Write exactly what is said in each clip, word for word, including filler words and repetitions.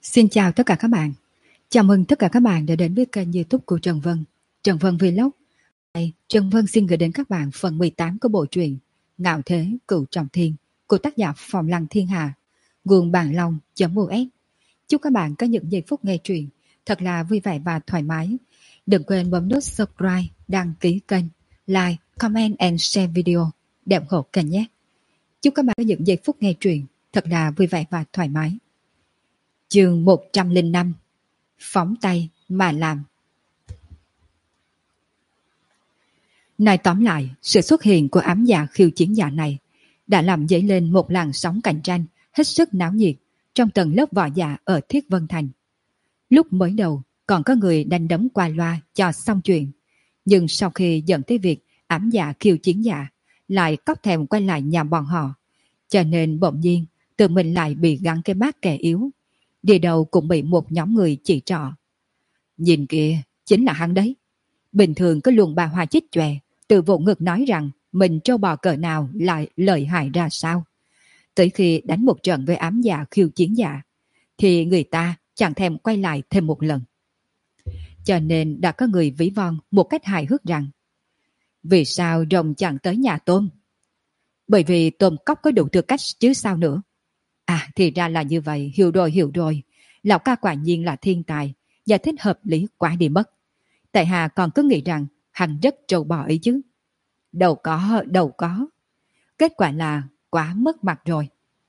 Xin chào tất cả các bạn. Chào mừng tất cả các bạn đã đến với kênh YouTube của Trần Vân, Trần Vân Vlog. Đây, Trần Vân xin gửi đến các bạn phần mười tám của bộ truyện Ngạo Thế Cửu Trọng Thiên của tác giả Phòng Lăng Thiên Hà, nguồn Bàn Long.us. Chúc các bạn có những giây phút nghe truyện thật là vui vẻ và thoải mái. Đừng quên bấm nút subscribe, đăng ký kênh, like, comment and share video để ủng hộ kênh nhé. Chúc các bạn có những giây phút nghe truyện thật là vui vẻ và thoải mái. Chương một trăm lẻ năm. Phóng tay mà làm. Nói tóm lại, sự xuất hiện của ám dạ khiêu chiến giả này đã làm dấy lên một làn sóng cạnh tranh hết sức náo nhiệt trong tầng lớp võ giả ở Thiết Vân Thành. Lúc mới đầu còn có người đánh đấm qua loa cho xong chuyện, nhưng sau khi dẫn tới việc ám dạ khiêu chiến giả lại cóc thèm quay lại nhà bọn họ, cho nên bỗng nhiên tự mình lại bị gắn cái bát kẻ yếu. Đi đầu cũng bị một nhóm người chỉ trỏ. Nhìn kìa, chính là hắn đấy. Bình thường có luồng bà hoa chích chòe, từ vụ ngực nói rằng mình trâu bò cỡ nào lại lợi hại ra sao. Tới khi đánh một trận với ám dạ khiêu chiến giả, thì người ta chẳng thèm quay lại thêm một lần. Cho nên đã có người ví von một cách hài hước rằng: vì sao rồng chẳng tới nhà tôm? Bởi vì tôm cóc có đủ tư cách chứ sao nữa. À, thì ra là như vậy, hiểu rồi hiểu rồi. Lão ca quả nhiên là thiên tài, giải thích hợp lý quá đi mất. Tại Hà còn cứ nghĩ rằng hắn rất trâu bò ấy chứ. Đâu có, đâu có. Kết quả là quá mất mặt rồi.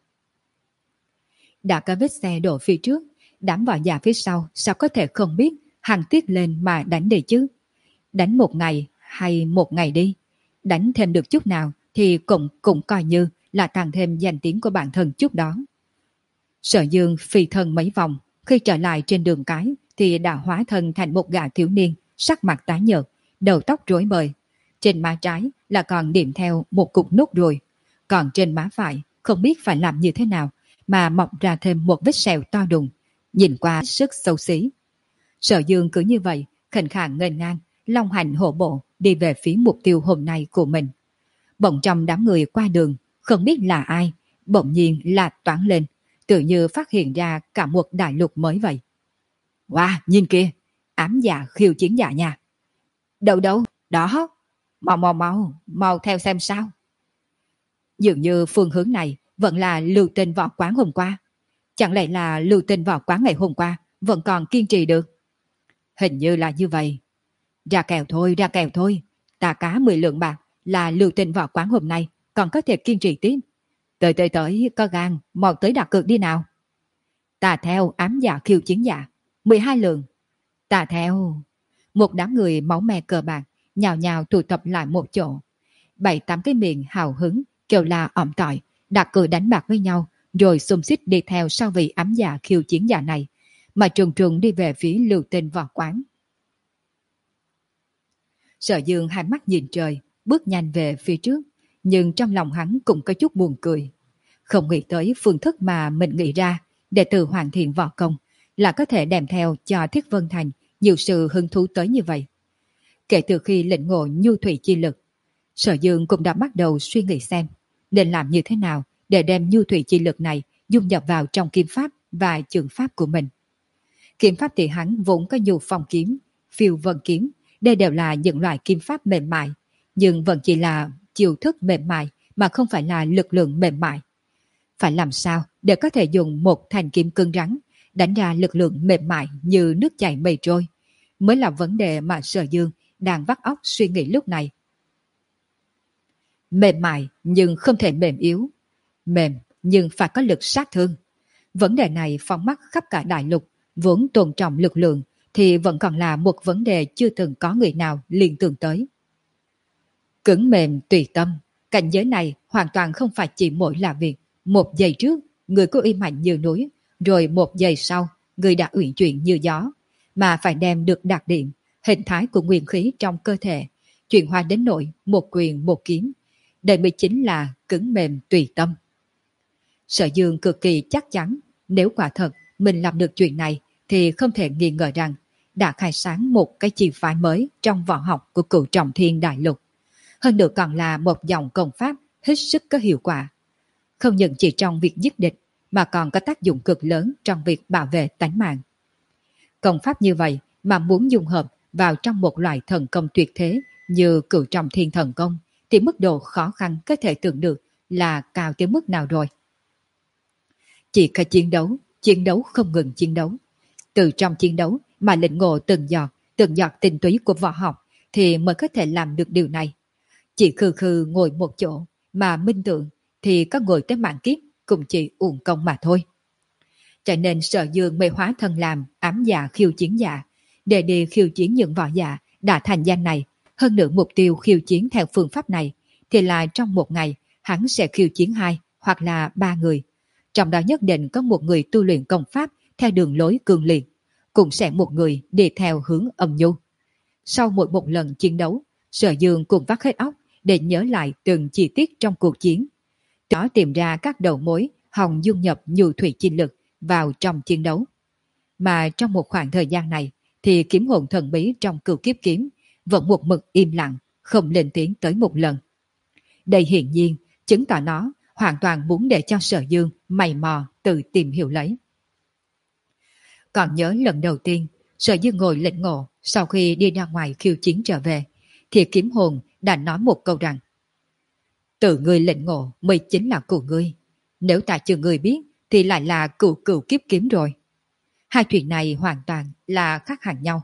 Đã có vết xe đổ phía trước, đám võ giả phía sau sao có thể không biết hắn tiết lên mà đánh đi chứ. Đánh một ngày hay một ngày đi, đánh thêm được chút nào thì cũng cũng coi như là tăng thêm danh tiếng của bản thân chút đó. Sở Dương phi thân mấy vòng, khi trở lại trên đường cái thì đã hóa thân thành một gã thiếu niên, sắc mặt tái nhợt, đầu tóc rối bời. Trên má trái là còn điểm theo một cục nốt ruồi, còn trên má phải không biết phải làm như thế nào mà mọc ra thêm một vết sẹo to đùng, nhìn qua sức xấu xí. Sở Dương cứ như vậy, khệnh khạng nghênh ngang, long hành hổ bộ đi về phía mục tiêu hôm nay của mình. Bỗng trong đám người qua đường, không biết là ai, bỗng nhiên là toáng lên, tự như phát hiện ra cả một đại lục mới vậy. Wow, nhìn kìa, ám dạ khiêu chiến giả nha. Đâu đâu, đó, mau mau mau, mau theo xem sao. Dường như phương hướng này vẫn là lưu tình võ quán hôm qua. Chẳng lẽ là lưu tình võ quán ngày hôm qua vẫn còn kiên trì được? Hình như là như vậy. Ra kèo thôi, ra kèo thôi. Ta cá mười lượng bạc là lưu tình võ quán hôm nay còn có thể kiên trì tiếp. Tới tới tới, có gan, mau tới đặt cược đi nào. Ta theo ám dạ khiêu chiến giả, mười hai lượng. Ta theo. Một đám người máu me cờ bạc nhào nhào tụ tập lại một chỗ. Bảy tám cái miệng hào hứng kêu la ỏm tỏi, đặt cược đánh bạc với nhau, rồi xung xích đi theo sau vị ám dạ khiêu chiến giả này, mà trùng trùng đi về phía lưu tình võ quán. Sở Dương hai mắt nhìn trời, bước nhanh về phía trước, nhưng trong lòng hắn cũng có chút buồn cười. Không nghĩ tới phương thức mà mình nghĩ ra để từ hoàn thiện võ công là có thể đem theo cho Thiết Vân Thành nhiều sự hứng thú tới như vậy. Kể từ khi lĩnh ngộ nhu thủy chi lực, Sở Dương cũng đã bắt đầu suy nghĩ xem nên làm như thế nào để đem nhu thủy chi lực này dung nhập vào trong kiếm pháp và trường pháp của mình. Kiếm pháp thì hắn vốn có nhu phong kiếm, phiêu vân kiếm, đây đều là những loại kiếm pháp mềm mại, nhưng vẫn chỉ là chiêu thức mềm mại mà không phải là lực lượng mềm mại. Phải làm sao để có thể dùng một thanh kiếm cứng rắn đánh ra lực lượng mềm mại như nước chảy mây trôi mới là vấn đề mà Sở Dương đang vắt óc suy nghĩ lúc này. Mềm mại nhưng không thể mềm yếu, mềm nhưng phải có lực sát thương. Vấn đề này phóng mắt khắp cả đại lục, vốn tôn trọng lực lượng thì vẫn còn là một vấn đề chưa từng có người nào liên tưởng tới. Cứng mềm tùy tâm, cảnh giới này hoàn toàn không phải chỉ mỗi là việc một giây trước người có uy mạnh như núi, rồi một giây sau người đã uyển chuyển như gió, mà phải đem được đặc điểm, hình thái của nguyên khí trong cơ thể, chuyển hóa đến nỗi một quyền một kiếm. Đây mới chính là cứng mềm tùy tâm. Sở Dương cực kỳ chắc chắn nếu quả thật mình làm được chuyện này thì không thể nghi ngờ rằng đã khai sáng một cái chi phái mới trong võ học của Cửu Trọng Thiên đại lục. Hơn nữa còn là một dòng công pháp hết sức có hiệu quả. Không những chỉ trong việc giết địch mà còn có tác dụng cực lớn trong việc bảo vệ tánh mạng. Công pháp như vậy mà muốn dung hợp vào trong một loại thần công tuyệt thế như Cửu Trọng Thiên Thần Công thì mức độ khó khăn có thể tưởng được là cao tới mức nào rồi. Chỉ có chiến đấu, chiến đấu không ngừng chiến đấu. Từ trong chiến đấu mà lĩnh ngộ từng giọt, từng giọt tinh túy của võ học thì mới có thể làm được điều này. Chỉ khư khư ngồi một chỗ mà minh tượng thì có ngồi tới mạng kiếp cũng chỉ uổng công mà thôi. Cho nên Sở Dương mới hóa thân làm ám dạ khiêu chiến giả để đi khiêu chiến những võ giả đã thành danh này. Hơn nữa mục tiêu khiêu chiến theo phương pháp này thì là trong một ngày hắn sẽ khiêu chiến hai hoặc là ba người. Trong đó nhất định có một người tu luyện công pháp theo đường lối cường liệt, cũng sẽ một người đi theo hướng âm nhu. Sau mỗi một lần chiến đấu, Sở Dương cũng vắt hết óc để nhớ lại từng chi tiết trong cuộc chiến. Đó tìm ra các đầu mối hòng dung nhập nhu thủy chi lực vào trong chiến đấu. Mà trong một khoảng thời gian này thì kiếm hồn thần bí trong Cửu Kiếp Kiếm vẫn một mực im lặng, không lên tiếng tới một lần. Đây hiển nhiên chứng tỏ nó hoàn toàn muốn để cho Sở Dương mày mò tự tìm hiểu lấy. Còn nhớ lần đầu tiên Sở Dương ngồi lĩnh ngộ sau khi đi ra ngoài khiêu chiến trở về thì kiếm hồn đã nói một câu rằng: tự ngươi lĩnh ngộ mới chính là của ngươi, nếu ta chưa ngươi biết thì lại là cửu cửu kiếp kiếm rồi. Hai chuyện này hoàn toàn là khác hẳn nhau.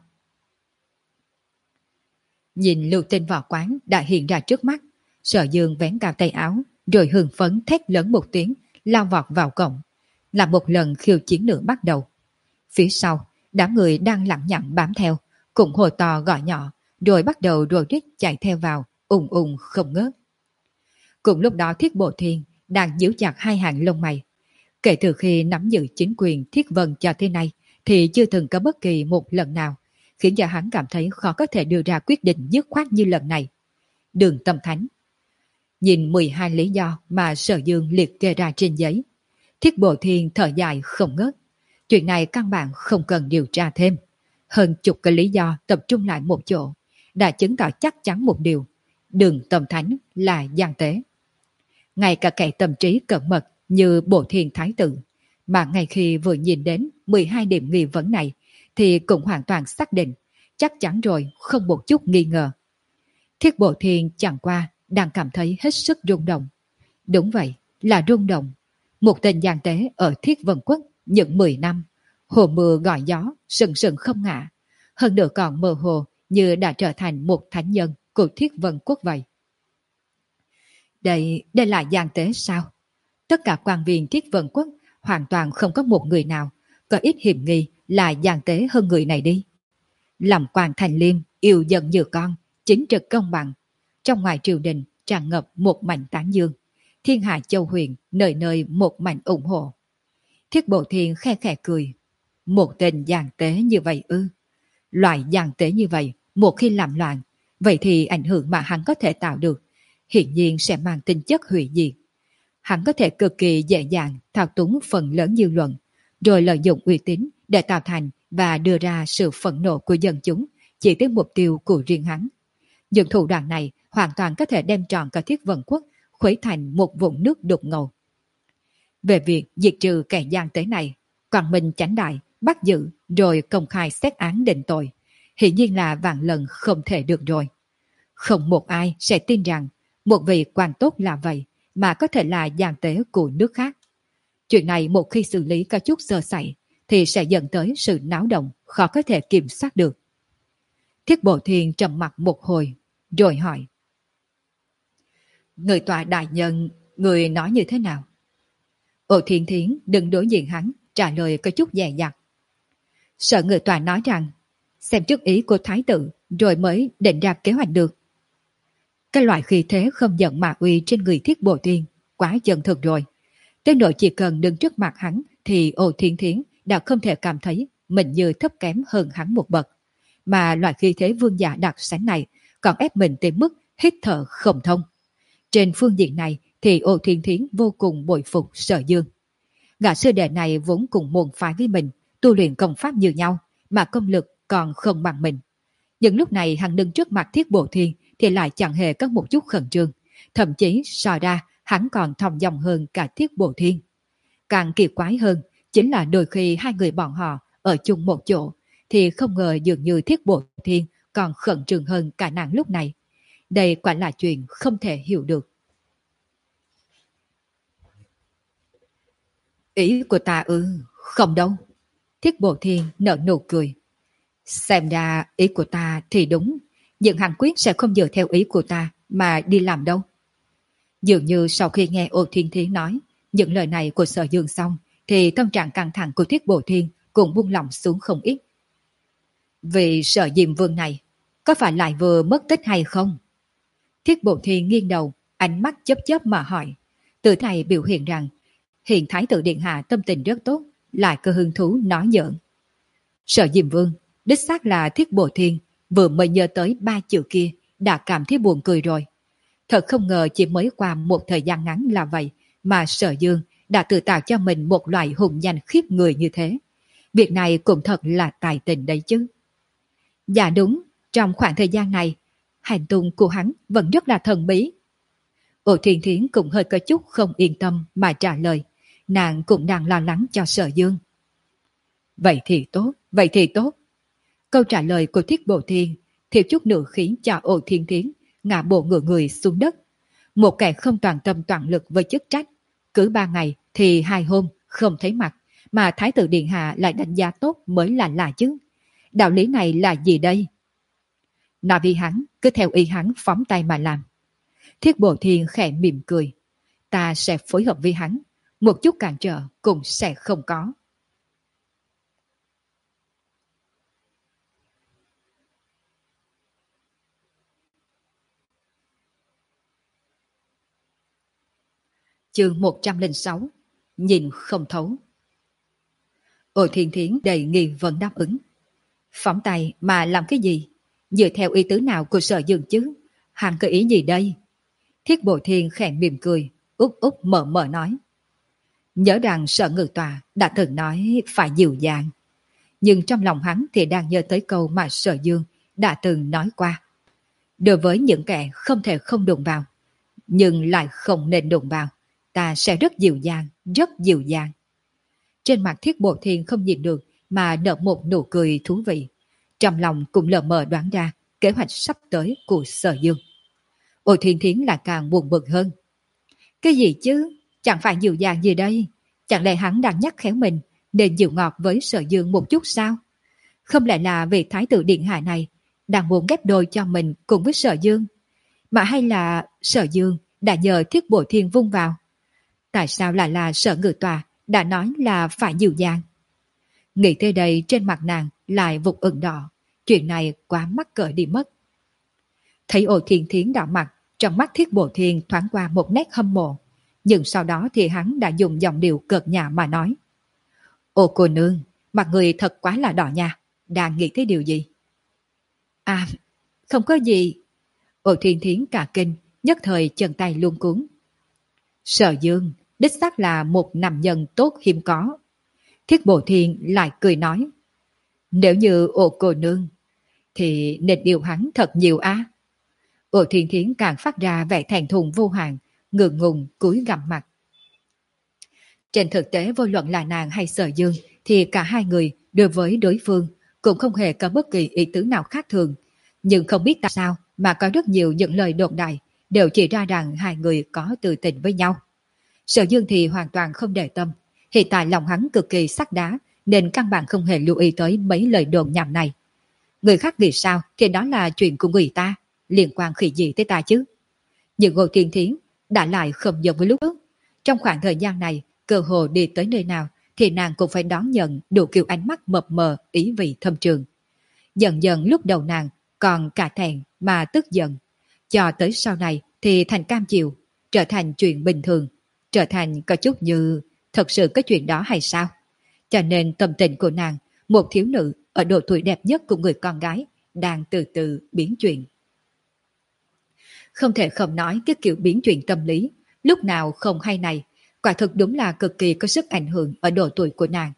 Nhìn lưu tinh võ quán đã hiện ra trước mắt, Sở Dương vén cao tay áo rồi hưng phấn thét lớn một tiếng, lao vọt vào cổng. Là một lần khiêu chiến nữa bắt đầu. Phía sau, đám người đang lặng nhặng bám theo, cùng hồ to gọi nhỏ, rồi bắt đầu rồ rít chạy theo vào, ùng ùng không ngớt. Cùng lúc đó Thiết Bộ Thiên đang nhíu chặt hai hàng lông mày. Kể từ khi nắm giữ chính quyền Thiết Vân cho thế này, thì chưa từng có bất kỳ một lần nào khiến cho hắn cảm thấy khó có thể đưa ra quyết định dứt khoát như lần này. Đường Tâm Thánh. Nhìn mười hai lý do mà Sở Dương liệt kê ra trên giấy, Thiết Bộ Thiên thở dài không ngớt. Chuyện này căn bản không cần điều tra thêm. Hơn chục cái lý do tập trung lại một chỗ đã chứng tỏ chắc chắn một điều: Đường Tâm Thánh là gian tế. Ngay cả kẻ tâm trí cẩn mật như Bộ Thiên Thái Tử, mà ngay khi vừa nhìn đến mười hai điểm nghi vấn này thì cũng hoàn toàn xác định, chắc chắn rồi, không một chút nghi ngờ. Thiết Bộ Thiên chẳng qua đang cảm thấy hết sức rung động. Đúng vậy, là rung động. Một tên gian tế ở Thiết Vân Quốc những mười năm, hồ mưa gọi gió, sừng sừng không ngã, hơn nữa còn mơ hồ như đã trở thành một thánh nhân của Thiết Vân Quốc vậy. Đây, đây là gian tế sao? Tất cả quan viên Thiết Vân Quốc hoàn toàn không có một người nào có ít hiểm nghi là gian tế hơn người này đi. Làm quan thành liêm, yêu dân như con, chính trực công bằng. Trong ngoài triều đình tràn ngập một mảnh tán dương. Thiên hạ châu huyền, nơi nơi một mảnh ủng hộ. Thiết Bộ Thiên khe khẽ cười. Một tên gian tế như vậy ư? Loại gian tế như vậy, một khi làm loạn, vậy thì ảnh hưởng mà hắn có thể tạo được hiển nhiên sẽ mang tính chất hủy diệt. Hắn có thể cực kỳ dễ dàng thao túng phần lớn dư luận, rồi lợi dụng uy tín để tạo thành và đưa ra sự phẫn nộ của dân chúng chỉ tới mục tiêu của riêng hắn. Những thủ đoạn này hoàn toàn có thể đem trọn cả Thiết Vân Quốc khuấy thành một vũng nước đục ngầu. Về việc diệt trừ kẻ gian tế này, Quảng Minh Chánh Đại bắt giữ rồi công khai xét án định tội, hiển nhiên là vạn lần không thể được rồi. Không một ai sẽ tin rằng một vị quan tốt là vậy mà có thể là gian tế của nước khác. Chuyện này một khi xử lý có chút sơ sẩy thì sẽ dẫn tới sự náo động khó có thể kiểm soát được. Thiết Bộ Thiên trầm mặt một hồi rồi hỏi: Người tòa đại nhân, người nói như thế nào? Ô Thiên Thiến đừng đối diện hắn, trả lời có chút dè dặt. Sợ người tòa nói rằng xem trước ý của thái tử rồi mới định ra kế hoạch được. Cái loại khí thế không giận mà uy trên người Thiết Bộ Thiên quá chân thực rồi. Tới nỗi chỉ cần đứng trước mặt hắn thì Ô Thiên Thiến đã không thể cảm thấy mình như thấp kém hơn hắn một bậc. Mà loại khí thế vương giả đặc sánh này còn ép mình tới mức hít thở không thông. Trên phương diện này thì Ô Thiên Thiến vô cùng bội phục Sở Dương. Gã sư đệ này vốn cùng môn phái với mình, tu luyện công pháp như nhau mà công lực còn không bằng mình. Nhưng lúc này hắn đứng trước mặt Thiết Bộ Thiên thì lại chẳng hề có một chút khẩn trương, thậm chí so ra hắn còn thong dong hơn cả Thiết Bộ Thiên. Càng kỳ quái hơn chính là đôi khi hai người bọn họ ở chung một chỗ thì không ngờ dường như Thiết Bộ Thiên còn khẩn trương hơn cả nàng lúc này. Đây quả là chuyện không thể hiểu được. Ý của ta ư, không đâu. Thiết Bộ Thiên nở nụ cười. Xem ra ý của ta thì đúng, nhưng Hàn Quyết sẽ không dựa theo ý của ta mà đi làm đâu. Dường như sau khi nghe Ô Thiên Thiến nói những lời này của Sở Dương xong, thì tâm trạng căng thẳng của Thiết Bộ Thiên cũng buông lỏng xuống không ít. Vì Sở Diêm Vương này, có phải lại vừa mất tích hay không? Thiết Bộ Thiên nghiêng đầu, ánh mắt chớp chớp mà hỏi. Từ này biểu hiện rằng, hiện Thái tử Điện Hạ tâm tình rất tốt, lại có hứng thú nói giỡn. Sở Diêm Vương, đích xác là Thiết Bộ Thiên, vừa mới nhớ tới ba chữ kia, đã cảm thấy buồn cười rồi. Thật không ngờ chỉ mới qua một thời gian ngắn là vậy, mà Sở Dương đã tự tạo cho mình một loại hùng danh khiếp người như thế. Việc này cũng thật là tài tình đấy chứ. Dạ đúng, trong khoảng thời gian này, hành tung của hắn vẫn rất là thần bí. Ô Thiên Thiến cũng hơi có chút không yên tâm mà trả lời. Nàng cũng đang lo lắng cho Sở Dương. Vậy thì tốt, vậy thì tốt. Câu trả lời của Thiết Bộ Thiên thiếu chút nữa khiến cho Ô Thiên Thiến ngã bộ ngửa người xuống đất. Một kẻ không toàn tâm toàn lực với chức trách, cứ ba ngày thì hai hôm không thấy mặt, mà Thái tử Điện Hạ lại đánh giá tốt mới là lạ chứ. Đạo lý này là gì đây? Nói vì hắn, cứ theo ý hắn phóng tay mà làm. Thiết Bộ Thiên khẽ mỉm cười. Ta sẽ phối hợp với hắn, một chút cản trở cũng sẽ không có. Chương một trăm lẻ sáu. Nhìn không thấu. Ô Thiên Thiến đầy nghi vấn đáp ứng. Phóng tay mà làm cái gì? Dựa theo ý tứ nào của Sở Dương chứ? Hắn có ý gì đây? Thiết Bộ Thiên khẽ mỉm cười, úp úp mở mở nói. Nhớ rằng Sở Ngự Tòa đã từng nói phải dịu dàng. Nhưng trong lòng hắn thì đang nhớ tới câu mà Sở Dương đã từng nói qua. Đối với những kẻ không thể không đụng vào, nhưng lại không nên đụng vào, ta sẽ rất dịu dàng, rất dịu dàng. Trên mặt Thiết Bộ Thiên không nhìn được mà nở một nụ cười thú vị. Trong lòng cũng lờ mờ đoán ra kế hoạch sắp tới của Sở Dương. Ô Thiên Thiến là càng buồn bực hơn. Cái gì chứ? Chẳng phải dịu dàng gì đây? Chẳng lẽ hắn đang nhắc khéo mình nên dịu ngọt với Sở Dương một chút sao? Không lẽ là vì Thái tử Điện Hạ này đang muốn ghép đôi cho mình cùng với Sở Dương? Mà hay là Sở Dương đã nhờ Thiết Bộ Thiên vung vào? Tại sao lại là Sở Ngự Tòa đã nói là phải dịu dàng? Nghĩ tới đây trên mặt nàng lại vụt ửng đỏ. Chuyện này quá mắc cỡ đi mất. Thấy Ô Thiên Thiến đỏ mặt, trong mắt Thiết Bộ Thiên thoáng qua một nét hâm mộ. Nhưng sau đó thì hắn đã dùng giọng điệu cợt nhả mà nói. Ô cô nương, mặt người thật quá là đỏ nha. Đang nghĩ tới điều gì? À, không có gì. Ô Thiên Thiến cả kinh, nhất thời chân tay luống cuống. Sở Dương, đích xác là một nam nhân tốt hiếm có. Thiết Bộ Thiên lại cười nói. Nếu như ô cô nương, thì nên điều hắn thật nhiều á. Ô Thiên Thiến càng phát ra vẻ thẹn thùng vô hạn, ngượng ngùng cúi gằm mặt. Trên thực tế vô luận là nàng hay Sở Dương, thì cả hai người đối với đối phương cũng không hề có bất kỳ ý tứ nào khác thường. Nhưng không biết tại sao mà có rất nhiều những lời đồn đại đều chỉ ra rằng hai người có tư tình với nhau. Sở Dương thì hoàn toàn không để tâm. Hiện tại lòng hắn cực kỳ sắt đá nên căn bản không hề lưu ý tới mấy lời đồn nhảm này. Người khác nghĩ sao thì đó là chuyện của người ta, liên quan khỉ gì tới ta chứ. Nhưng Ngô Thiên Thiến đã lại không giống với lúc trước. Trong khoảng thời gian này, cơ hồ đi tới nơi nào thì nàng cũng phải đón nhận đủ kiểu ánh mắt mập mờ ý vị thâm trường. Dần dần lúc đầu nàng còn cả thẹn mà tức giận. Cho tới sau này thì thành cam chịu, trở thành chuyện bình thường, trở thành có chút như thật sự có chuyện đó hay sao. Cho nên tâm tình của nàng, một thiếu nữ ở độ tuổi đẹp nhất của người con gái, đang từ từ biến chuyển. Không thể không nói cái kiểu biến chuyển tâm lý, lúc nào không hay này, quả thực đúng là cực kỳ có sức ảnh hưởng ở độ tuổi của nàng.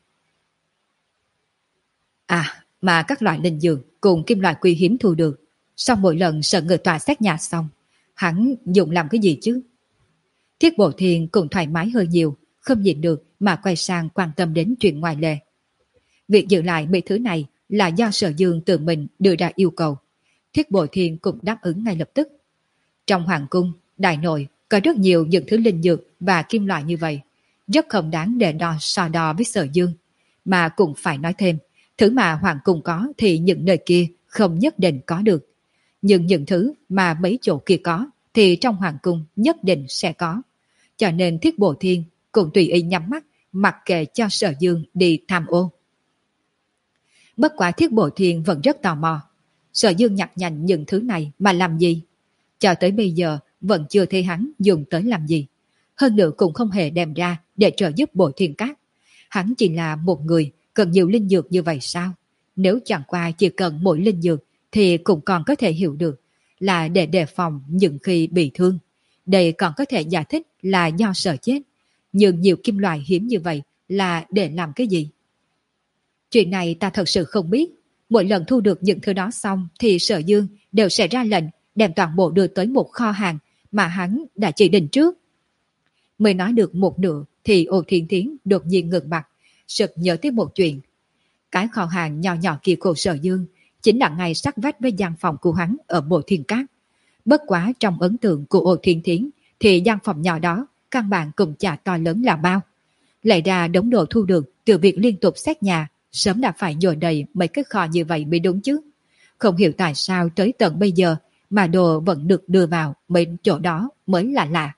À, mà các loại linh dược cùng kim loại quý hiếm thu được, sau mỗi lần Sở Ngự Tòa xét nhà xong, hắn dùng làm cái gì chứ? Thiết Bộ Thiên cũng thoải mái hơi nhiều, không nhịn được mà quay sang quan tâm đến chuyện ngoài lề. Việc giữ lại mấy thứ này là do Sở Dương tự mình đưa ra yêu cầu. Thiết Bội Thiên cũng đáp ứng ngay lập tức. Trong hoàng cung, đại nội có rất nhiều những thứ linh dược và kim loại như vậy, rất không đáng để đo so đo với Sở Dương. Mà cũng phải nói thêm, thứ mà hoàng cung có thì những nơi kia không nhất định có được. Nhưng những thứ mà mấy chỗ kia có thì trong hoàng cung nhất định sẽ có. Cho nên Thiết Bội Thiên cũng tùy ý nhắm mắt, mặc kệ cho Sở Dương đi tham ô. Bất quá Thiết Bội Thiên vẫn rất tò mò. Sở Dương nhặt nhạnh những thứ này mà làm gì? Cho tới bây giờ vẫn chưa thấy hắn dùng tới làm gì. Hơn nữa cũng không hề đem ra để trợ giúp Bội Thiên Các. Hắn chỉ là một người cần nhiều linh dược như vậy sao? Nếu chẳng qua chỉ cần mỗi linh dược thì cũng còn có thể hiểu được là để đề phòng những khi bị thương. Đây còn có thể giải thích là do sợ chết. Nhưng nhiều kim loại hiếm như vậy là để làm cái gì? Chuyện này ta thật sự không biết. Mỗi lần thu được những thứ đó xong thì Sở Dương đều sẽ ra lệnh đem toàn bộ đưa tới một kho hàng mà hắn đã chỉ định trước. Mới nói được một nửa thì Ô Thiên Thiến đột nhiên ngừng mặt, sực nhớ tới một chuyện. Cái kho hàng nhỏ nhỏ kia của Sở Dương chính là ngay sát vách với gian phòng của hắn ở Bộ Thiên Các. Bất quá trong ấn tượng của Ô Thiên Thiến thì gian phòng nhỏ đó căn bản cũng chả to lớn là bao. Lại ra đống đồ thu được từ việc liên tục xét nhà sớm đã phải nhồi đầy mấy cái kho như vậy mới đúng chứ. Không hiểu tại sao tới tận bây giờ mà đồ vẫn được đưa vào mấy chỗ đó mới là lạ.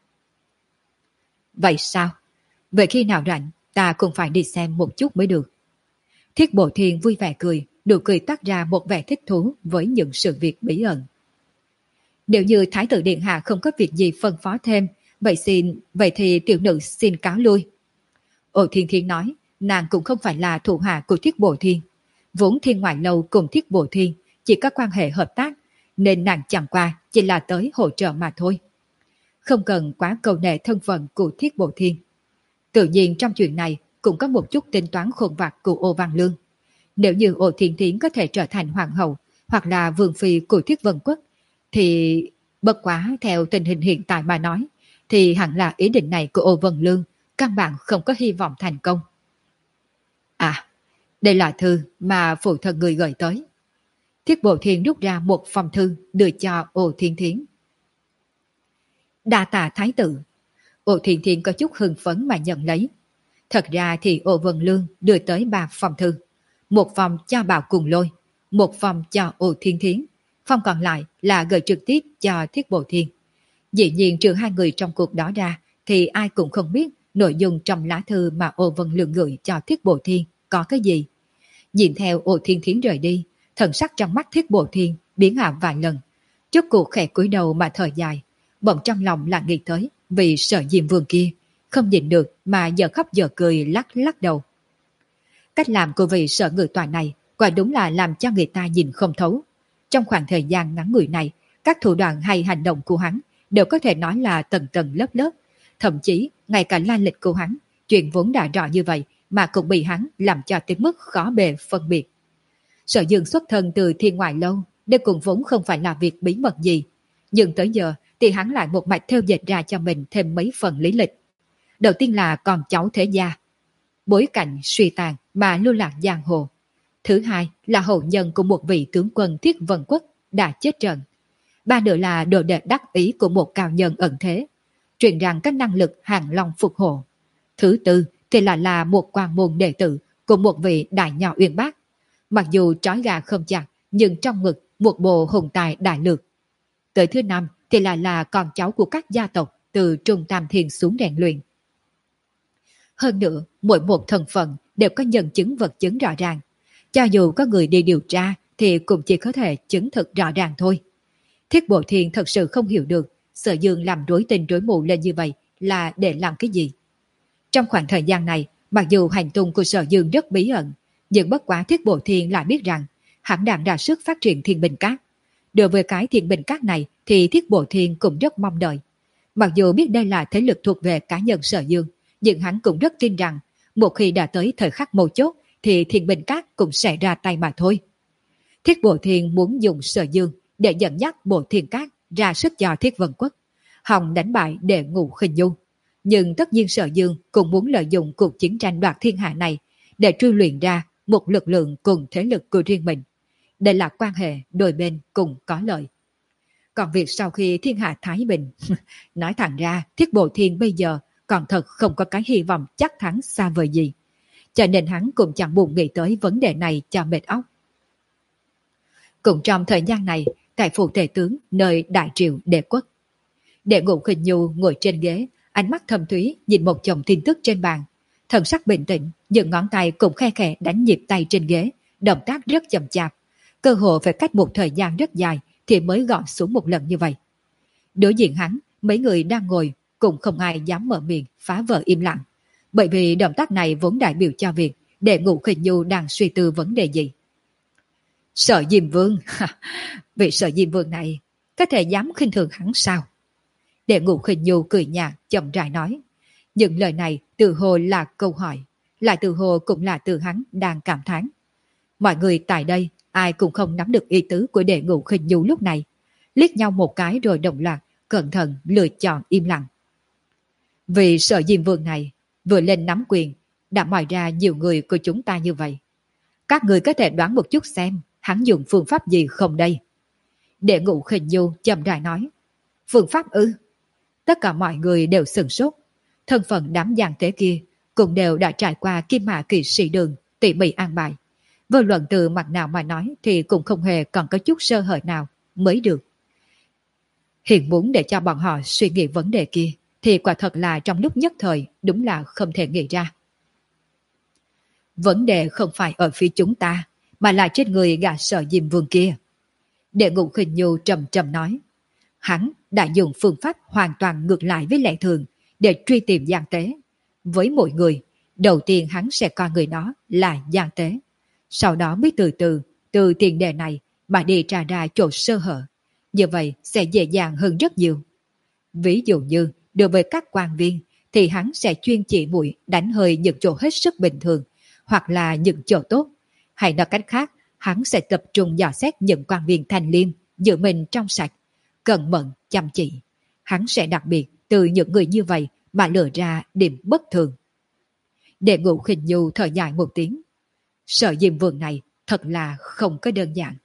Vậy sao? Vậy khi nào rảnh ta cũng phải đi xem một chút mới được. Thiết Bội Thiên vui vẻ cười, nụ cười tác ra một vẻ thích thú với những sự việc bí ẩn. Nếu như Thái tử Điện Hạ không có việc gì phân phó thêm, vậy xin, vậy thì tiểu nữ xin cáo lui. Ô Thiên Thiên nói, nàng cũng không phải là thủ hạ của Thiết Bội Thiên. Vốn Thiên Ngoại Lâu cùng Thiết Bội Thiên chỉ có quan hệ hợp tác, nên nàng chẳng qua chỉ là tới hỗ trợ mà thôi. Không cần quá cầu nệ thân phận của Thiết Bội Thiên. Tự nhiên trong chuyện này cũng có một chút tính toán khôn vặt của Ô Văn Lương. Nếu như Ô Thiên Thiến có thể trở thành hoàng hậu hoặc là vương phi của Thiết Vân Quốc, thì bất quá theo tình hình hiện tại mà nói, thì hẳn là ý định này của Ô Văn Lương căn bản không có hy vọng thành công. À, đây là thư mà phụ thân người gửi tới. Thiết Bội Thiên rút ra một phong thư đưa cho Ô Thiên Thiến. Đa tạ thái tử. Ô Thiên Thiến có chút hưng phấn mà nhận lấy. Thật ra thì Ô Vân Lương đưa tới ba phong thư. Một phong cho Bảo Cùng Lôi, một phong cho Ô Thiên Thiến, phong còn lại là gửi trực tiếp cho Thiết Bội Thiên. Dĩ nhiên trừ hai người trong cuộc đó ra thì ai cũng không biết nội dung trong lá thư mà Ô Vân Lương gửi cho Thiết Bội Thiên có cái gì. Nhìn theo Ô Thiên Thiến rời đi, thần sắc trong mắt Thiết Bội Thiên biến ảo vài lần. Trước cuộc khẽ cúi đầu mà thở dài, bỗng trong lòng lại nghĩ tới vì sợ Diêm Vương kia, không nhịn được mà giờ khóc giờ cười lắc lắc đầu. Cách làm của vị sợ người tòa này quả đúng là làm cho người ta nhìn không thấu. Trong khoảng thời gian ngắn ngủi này, các thủ đoạn hay hành động của hắn đều có thể nói là tầng tầng lớp lớp. Thậm chí, ngay cả lai lịch của hắn, chuyện vốn đã rõ như vậy mà cũng bị hắn làm cho tới mức khó bề phân biệt. Sở Dương xuất thân từ Thiên Ngoại Lâu, đây cũng vốn không phải là việc bí mật gì. Nhưng tới giờ thì hắn lại một mạch theo dệt ra cho mình thêm mấy phần lý lịch. Đầu tiên là con cháu thế gia, bối cảnh suy tàn mà lưu lạc giang hồ. Thứ hai là hậu nhân của một vị tướng quân Thiết Vân Quốc đã chết trận. Ba nữa là đồ đệ đắc ý của một cao nhân ẩn thế, truyền rằng các năng lực hàng long phục hộ. Thứ tư thì là là một quan môn đệ tử của một vị đại nho uyên bác. Mặc dù trói gà không chặt, nhưng trong ngực một bộ hùng tài đại lược. Tới thứ năm thì là là con cháu của các gia tộc từ Trung Tam Thiên xuống rèn luyện. Hơn nữa, mỗi một thân phận đều có nhân chứng vật chứng rõ ràng. Cho dù có người đi điều tra thì cũng chỉ có thể chứng thực rõ ràng thôi. Thiết Bội Thiên thật sự không hiểu được Sở Dương làm rối tình rối mù lên như vậy là để làm cái gì. Trong khoảng thời gian này, mặc dù hành tung của Sở Dương rất bí ẩn, nhưng bất quá Thiết Bội Thiên lại biết rằng hắn đang ra sức phát triển Thiên Bình Các. Đối với cái Thiên Bình Các này thì Thiết Bội Thiên cũng rất mong đợi. Mặc dù biết đây là thế lực thuộc về cá nhân Sở Dương, nhưng hắn cũng rất tin rằng một khi đã tới thời khắc mấu chốt thì Thiên Bình Các cũng sẽ ra tay mà thôi. Thiết Bội Thiên muốn dùng Sở Dương để dẫn dắt Bộ Thiên Các ra sức cho Thiết Vân Quốc, hòng đánh bại để ngủ khinh dung. Nhưng tất nhiên Sở Dương cũng muốn lợi dụng cuộc chiến tranh đoạt thiên hạ này để truy luyện ra một lực lượng cùng thế lực của riêng mình. Đây là quan hệ đôi bên cùng có lợi. Còn việc sau khi thiên hạ thái bình, nói thẳng ra Thiết Bộ Thiên bây giờ còn thật không có cái hy vọng chắc thắng xa vời gì. Cho nên hắn cũng chẳng buồn nghĩ tới vấn đề này cho mệt óc. Cũng trong thời gian này, tại phủ tể tướng nơi đại triều Đệ Quốc, Đệ Ngũ Khinh Nhu ngồi trên ghế, ánh mắt thâm thúy nhìn một chồng tin tức trên bàn. Thần sắc bình tĩnh, những ngón tay cũng khe khẽ đánh nhịp tay trên ghế, động tác rất chậm chạp. Cơ hội phải cách một thời gian rất dài thì mới gọn xuống một lần như vậy. Đối diện hắn, mấy người đang ngồi cũng không ai dám mở miệng phá vỡ im lặng. Bởi vì động tác này vốn đại biểu cho việc Đệ Ngũ Khinh Nhu đang suy tư vấn đề gì. Sở Diêm Vương, vị Sở Diêm Vương này có thể dám khinh thường hắn sao? Đệ Ngũ Khinh Nhu cười nhạt chậm rãi nói. Những lời này từ hồ là câu hỏi, lại từ hồ cũng là từ hắn đang cảm thán. Mọi người tại đây ai cũng không nắm được ý tứ của Đệ Ngũ Khinh Nhu lúc này, liếc nhau một cái rồi đồng loạt cẩn thận lựa chọn im lặng. Vì Sở Diêm Vương này vừa lên nắm quyền đã moi ra nhiều người của chúng ta như vậy. Các người có thể đoán một chút xem hắn dùng phương pháp gì không đây? Đệ Ngũ Khinh Nhu chậm rãi nói. Phương pháp ư? Tất cả mọi người đều sửng sốt. Thân phận đám giang tế kia cũng đều đã trải qua kim mã kỳ sĩ đường tỉ mỉ an bài. Vô luận từ mặt nào mà nói thì cũng không hề còn có chút sơ hở nào mới được. Hiện muốn để cho bọn họ suy nghĩ vấn đề kia thì quả thật là trong lúc nhất thời đúng là không thể nghĩ ra. Vấn đề không phải ở phía chúng ta mà là trên người gã Sở Diêm Vương kia. Đệ Ngũ Khinh Nhu trầm trầm nói. Hắn đã dùng phương pháp hoàn toàn ngược lại với lẽ thường để truy tìm gian tế. Với mỗi người, đầu tiên hắn sẽ coi người đó là gian tế. Sau đó mới từ từ, từ tiền đề này mà đi tra ra chỗ sơ hở. Như vậy sẽ dễ dàng hơn rất nhiều. Ví dụ như, đối với các quan viên, thì hắn sẽ chuyên chỉ mũi đánh hơi những chỗ hết sức bình thường, hoặc là những chỗ tốt. Hay nói cách khác, hắn sẽ tập trung dò xét những quan viên thành liêm, giữ mình trong sạch, cẩn mẫn, chăm chỉ. Hắn sẽ đặc biệt từ những người như vậy mà lựa ra điểm bất thường. Đệ Ngũ Khinh Nhu thở dài một tiếng. Sở Diêm Vương này thật là không có đơn giản.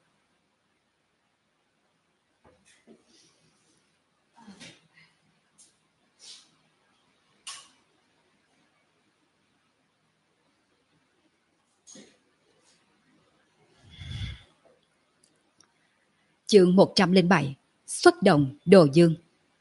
Chương một trăm lẻ bảy. Xuất động Đồ Dương.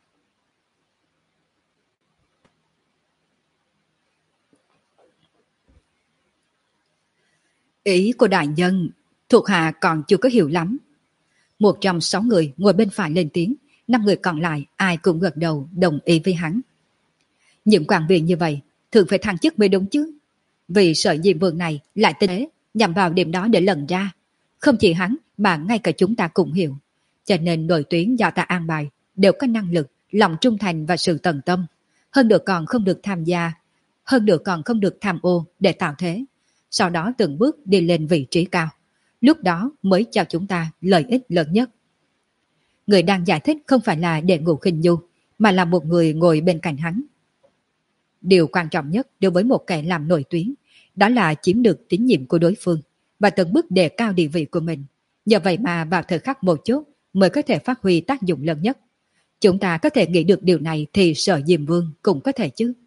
Ý của đại nhân, thuộc hạ còn chưa có hiểu lắm. Một trong sáu người ngồi bên phải lên tiếng, năm người còn lại ai cũng gật đầu đồng ý với hắn. Những quan viên như vậy thường phải thăng chức mới đúng chứ. Vì Sở Diêm Vương này lại tinh tế nhằm vào điểm đó để lần ra. Không chỉ hắn mà ngay cả chúng ta cũng hiểu. Cho nên đội tuyến do ta an bài đều có năng lực, lòng trung thành và sự tận tâm. Hơn nữa còn không được tham gia, hơn nữa còn không được tham ô để tạo thế. Sau đó từng bước đi lên vị trí cao. Lúc đó mới cho chúng ta lợi ích lớn nhất. Người đang giải thích không phải là Đệ Ngũ Khinh Nhu, mà là một người ngồi bên cạnh hắn. Điều quan trọng nhất đối với một kẻ làm nổi tuyến, đó là chiếm được tín nhiệm của đối phương và từng bước đề cao địa vị của mình. Nhờ vậy mà vào thời khắc một chốt mới có thể phát huy tác dụng lớn nhất. Chúng ta có thể nghĩ được điều này thì Sở Diêm Vương cũng có thể chứ.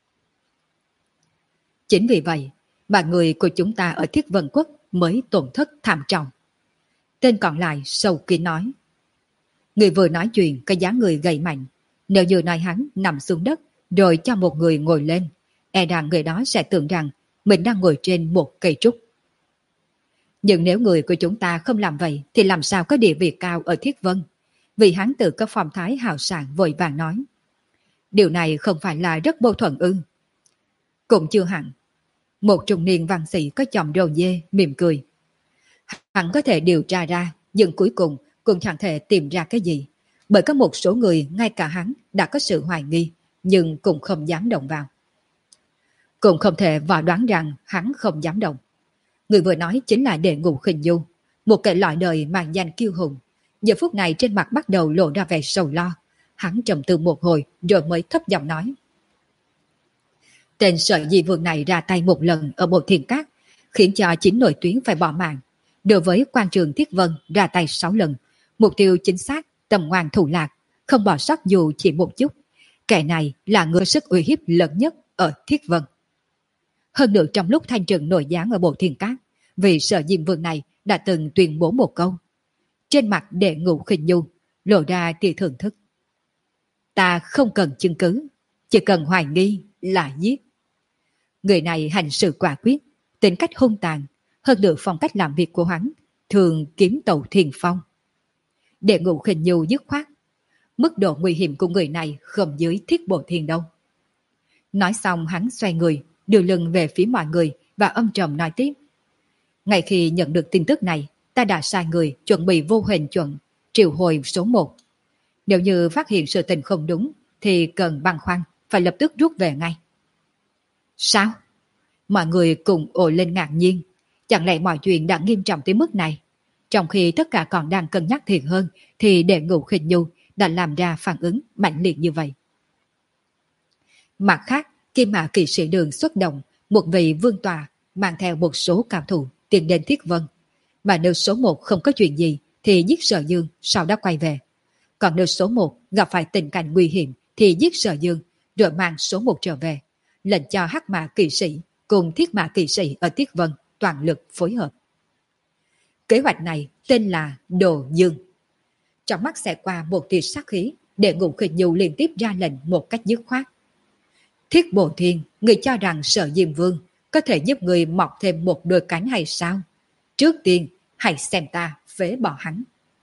Chính vì vậy mà người của chúng ta ở Thiết Vân Quốc mới tổn thất thảm trọng. Tên còn lại sâu kín nói. Người vừa nói chuyện có dáng người gầy mạnh. Nếu như nói hắn nằm xuống đất rồi cho một người ngồi lên, e rằng người đó sẽ tưởng rằng mình đang ngồi trên một cây trúc. Nhưng nếu người của chúng ta không làm vậy thì làm sao có địa vị cao ở Thiết Vân? Vì hắn tự có phong thái hào sảng vội vàng nói. Điều này không phải là rất mâu thuẫn ư? Cũng chưa hẳn. Một trung niên văn sĩ có chòm râu dê mỉm cười. Hắn có thể điều tra ra, nhưng cuối cùng cũng chẳng thể tìm ra cái gì. Bởi có một số người ngay cả hắn đã có sự hoài nghi, nhưng cũng không dám động vào. Cũng không thể vò đoán rằng hắn không dám động. Người vừa nói chính là Đệ Ngũ Khinh Nhu, một kẻ loại đời mang danh kiêu hùng. Giờ phút này trên mặt bắt đầu lộ ra vẻ sầu lo. Hắn trầm tư một hồi rồi mới thấp giọng nói. Tên Sở Di Vương này ra tay một lần ở Bộ Thiên Cát, khiến cho chính nội tuyến phải bỏ mạng. Đối với quan trường Thiết Vân ra tay sáu lần, mục tiêu chính xác, tầm ngoan thủ lạc, không bỏ sót dù chỉ một chút. Kẻ này là người sức uy hiếp lớn nhất ở Thiết Vân. Hơn nữa trong lúc Thanh Trừng nổi gián ở Bộ Thiên Cát, vì Sở Diêm Vương này đã từng tuyên bố một câu. Trên mặt Đệ Ngũ Khinh Nhu lộ ra tia thưởng thức. Ta không cần chứng cứ, chỉ cần hoài nghi là giết. Người này hành sự quả quyết, tính cách hung tàn, hơn nữa phong cách làm việc của hắn thường kiếm tàu thiền phong. Đệ Ngũ Khinh Nhu dứt khoát, mức độ nguy hiểm của người này không dưới Thiết Bộ Thiên đâu. Nói xong hắn xoay người, đưa lưng về phía mọi người và âm trầm nói tiếp. Ngay khi nhận được tin tức này, ta đã sai người chuẩn bị vô hình chuẩn, triệu hồi số một. Nếu như phát hiện sự tình không đúng, thì cần băn khoăn, phải lập tức rút về ngay. Sao? Mọi người cùng ồ lên ngạc nhiên. Chẳng lẽ mọi chuyện đã nghiêm trọng tới mức này? Trong khi tất cả còn đang cân nhắc thiệt hơn, thì Đệ Ngũ Khinh Nhu đã làm ra phản ứng mạnh liệt như vậy. Mặt khác, Kim Mã Kỵ Sĩ Đường xuất động, một vị vương tòa mang theo một số cao thủ tiến đến Thiết Vân. Mà nếu số một không có chuyện gì thì giết Sở Dương, sau đó quay về. Còn nếu số một gặp phải tình cảnh nguy hiểm thì giết Sở Dương, rồi mang số một trở về. Lệnh cho Hắc Mã Kỵ Sĩ cùng Thiết Mã Kỵ Sĩ ở Thiết Vân toàn lực phối hợp. Kế hoạch này tên là Đồ Dương. Trong mắt xẹt qua một tia sát khí, Đệ Ngũ Khinh Nhu liên tiếp ra lệnh một cách dứt khoát. Thiết Bộ Thiên, người cho rằng Sở Diêm Vương có thể giúp người mọc thêm một đôi cánh hay sao? Trước tiên, hãy xem ta phế bỏ hắn.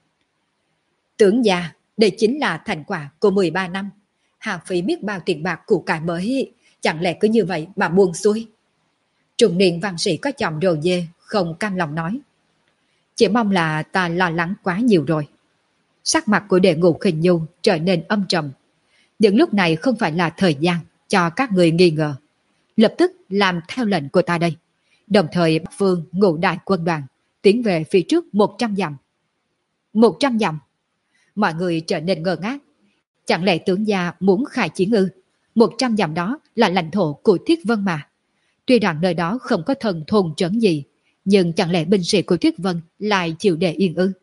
Tưởng già, đây chính là thành quả của mười ba năm. Hàng phí biết bao tiền bạc của cải mới, chẳng lẽ cứ như vậy mà buông xuôi? Trung niên văn sĩ có chồng rồ dê, không cam lòng nói. Chỉ mong là ta lo lắng quá nhiều rồi. Sắc mặt của Đệ Ngũ Khinh Nhu trở nên âm trầm. Những lúc này không phải là thời gian cho các người nghi ngờ. Lập tức làm theo lệnh của ta đây. Đồng thời Bắc Phương ngũ đại quân đoàn tiến về phía trước một trăm dặm. Một trăm dặm. Mọi người trở nên ngơ ngác. Chẳng lẽ tướng gia muốn khai chiến ư? Một trăm dặm đó là lãnh thổ của Thiết Vân mà. Tuy rằng nơi đó không có thần thôn trấn gì, nhưng chẳng lẽ binh sĩ của Thiết Vân lại chịu để yên ư?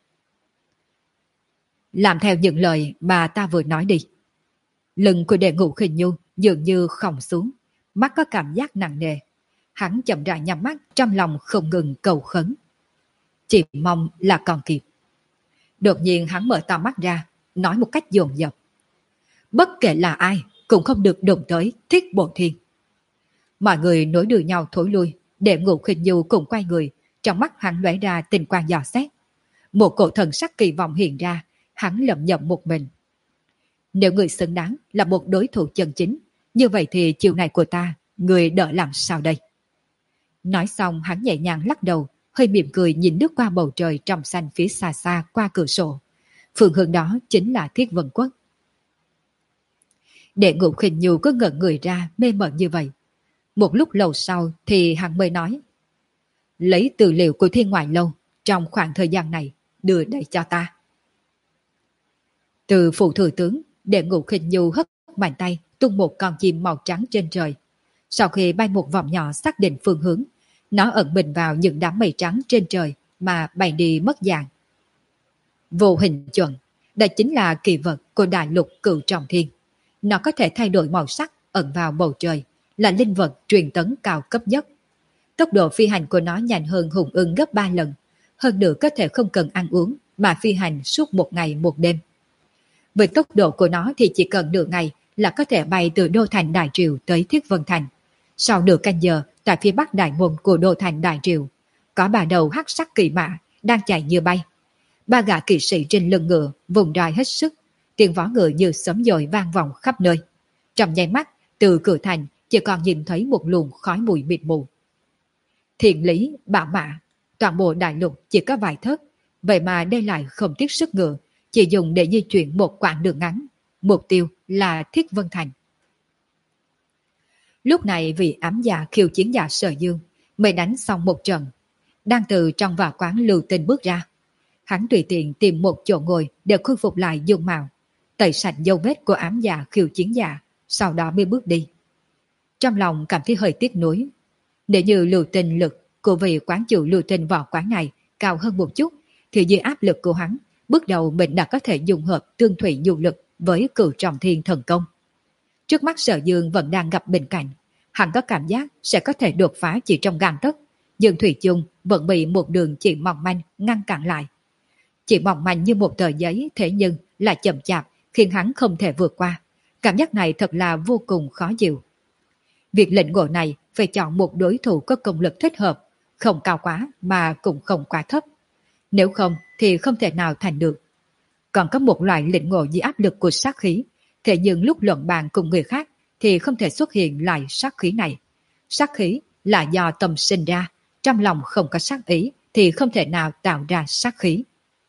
Làm theo những lời mà ta vừa nói đi. Lưng của Đệ Ngũ Khinh Nhu dường như khòng xuống, mắt có cảm giác nặng nề. Hắn chậm rãi nhắm mắt, trong lòng không ngừng cầu khấn. Chỉ mong là còn kịp. Đột nhiên hắn mở to mắt ra, nói một cách dồn dập. Bất kể là ai, cũng không được đụng tới Thiết Bộ Thiên. Mọi người nối đuôi nhau thối lui, Đệ Ngũ Khinh Nhu cùng quay người, trong mắt hắn lóe ra tình quang dò xét. Một cổ thần sắc kỳ vọng hiện ra, hắn lẩm nhẩm một mình. Nếu người xứng đáng là một đối thủ chân chính, như vậy thì chiều này của ta, người đỡ làm sao đây? Nói xong hắn nhẹ nhàng lắc đầu, hơi mỉm cười nhìn nước qua bầu trời trong xanh phía xa xa qua cửa sổ. Phương hướng đó chính là Thiết Vân Quốc. Đệ Ngũ Khinh Nhu cứ ngẩn người ra mê mẩn như vậy. Một lúc lâu sau thì hắn mới nói. Lấy tư liệu của Thiên Ngoại Lâu trong khoảng thời gian này đưa đây cho ta. Từ phủ thừa tướng, Đệ Ngũ Khinh Nhu hất bàn tay tung một con chim màu trắng trên trời. Sau khi bay một vòng nhỏ xác định phương hướng, nó ẩn mình vào những đám mây trắng trên trời mà bay đi mất dạng. Vô hình chuẩn, đây chính là kỳ vật của đại lục Cửu Trọng Thiên. Nó có thể thay đổi màu sắc ẩn vào bầu trời, là linh vật truyền tấn cao cấp nhất. Tốc độ phi hành của nó nhanh hơn hùng ưng gấp ba lần, hơn nữa có thể không cần ăn uống mà phi hành suốt một ngày một đêm. Với tốc độ của nó thì chỉ cần nửa ngày là có thể bay từ Đô Thành Đại Triều tới Thiết Vân Thành. Sau nửa canh giờ, tại phía bắc đại môn của Đô Thành Đại Triều, có ba đầu hắc sắc kỳ mã đang chạy như bay. Ba gã kỵ sĩ trên lưng ngựa vùng roi hết sức, tiếng vó ngựa như sấm dội vang vọng khắp nơi. Trong nháy mắt, từ cửa thành chỉ còn nhìn thấy một luồng khói bụi mịt mù. Thiện lý, bảo mã, toàn bộ đại lục chỉ có vài thớt, vậy mà đây lại không tiếc sức ngựa, chỉ dùng để di chuyển một quãng đường ngắn. Mục tiêu là Thiết Vân Thành. Lúc này vị ám giả khiêu chiến giả Sở Dương mới đánh xong một trận, đang từ trong vào quán lưu tinh bước ra. Hắn tùy tiện tìm một chỗ ngồi để khôi phục lại dung mạo, tẩy sạch dấu vết của ám giả khiêu chiến giả, sau đó mới bước đi. trong lòng cảm thấy hơi tiếc nuối. Nếu như lưu tinh lực của vị quán chủ lưu tinh võ quán này cao hơn một chút, thì dưới áp lực của hắn, bước đầu mình đã có thể dùng hợp tương thủy nhu lực với cửu trọng thiên thần công. Trước mắt Sở Dương vẫn đang gặp bình cảnh, hắn có cảm giác sẽ có thể đột phá chỉ trong gang tấc, nhưng thủy chung vẫn bị một đường chỉ mỏng manh ngăn cản lại. Chỉ mỏng manh như một tờ giấy, thế nhưng là chậm chạp khiến hắn không thể vượt qua. Cảm giác này thật là vô cùng khó chịu. Việc lĩnh ngộ này phải chọn một đối thủ có công lực thích hợp, không cao quá mà cũng không quá thấp. Nếu không thì không thể nào thành được. Còn có một loại lĩnh ngộ dưới áp lực của sát khí, thế nhưng lúc luận bàn cùng người khác thì không thể xuất hiện lại sát khí này. Sát khí là do tâm sinh ra, trong lòng không có sát ý thì không thể nào tạo ra sát khí.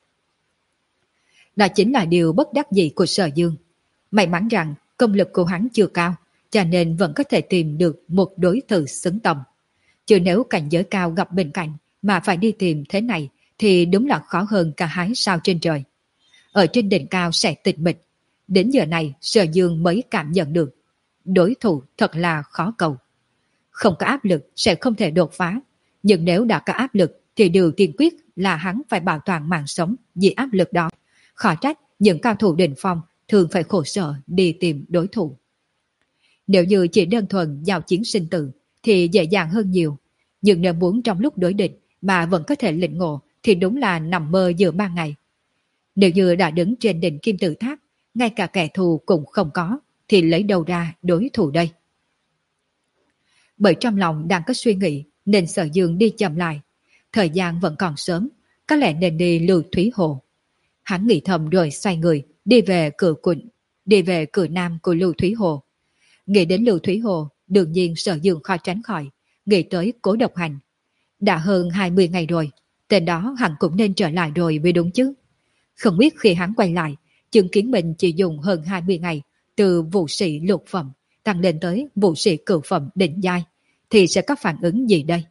Đó chính là điều bất đắc dĩ của Sở Dương. May mắn rằng công lực của hắn chưa cao, cho nên vẫn có thể tìm được một đối thủ xứng tầm. Chứ nếu cảnh giới cao gặp bên cạnh mà phải đi tìm thế này thì đúng là khó hơn cả hái sao trên trời. Ở trên đỉnh cao sẽ tịch mịch. Đến giờ này Sở Dương mới cảm nhận được đối thủ thật là khó cầu. Không có áp lực sẽ không thể đột phá, nhưng nếu đã có áp lực thì điều tiên quyết là hắn phải bảo toàn mạng sống vì áp lực đó. Khó trách những cao thủ đỉnh phong thường phải khổ sở đi tìm đối thủ. Nếu như chỉ đơn thuần giao chiến sinh tử thì dễ dàng hơn nhiều, nhưng nếu muốn trong lúc đối địch mà vẫn có thể lĩnh ngộ thì đúng là nằm mơ giữa ban ngày. Nếu như đã đứng trên đỉnh kim tự tháp, ngay cả kẻ thù cũng không có, thì lấy đâu ra đối thủ đây? Bởi trong lòng đang có suy nghĩ nên Sở Dương đi chậm lại. Thời gian vẫn còn sớm, có lẽ nên đi Lưu Thúy Hồ. Hắn nghĩ thầm rồi xoay người đi về cửa quận, đi về cửa nam của Lưu Thúy Hồ. Nghĩ đến Lưu Thúy Hồ, đương nhiên Sở Dương khó tránh khỏi nghĩ tới Cố Độc Hành. Đã hơn hai mươi ngày rồi, tên đó hắn cũng nên trở lại rồi mới đúng chứ. Không biết khi hắn quay lại, chứng kiến mình chỉ dùng hơn hai mươi ngày từ vũ sĩ lục phẩm tăng lên tới vũ sĩ cửu phẩm đỉnh giai, thì sẽ có phản ứng gì đây?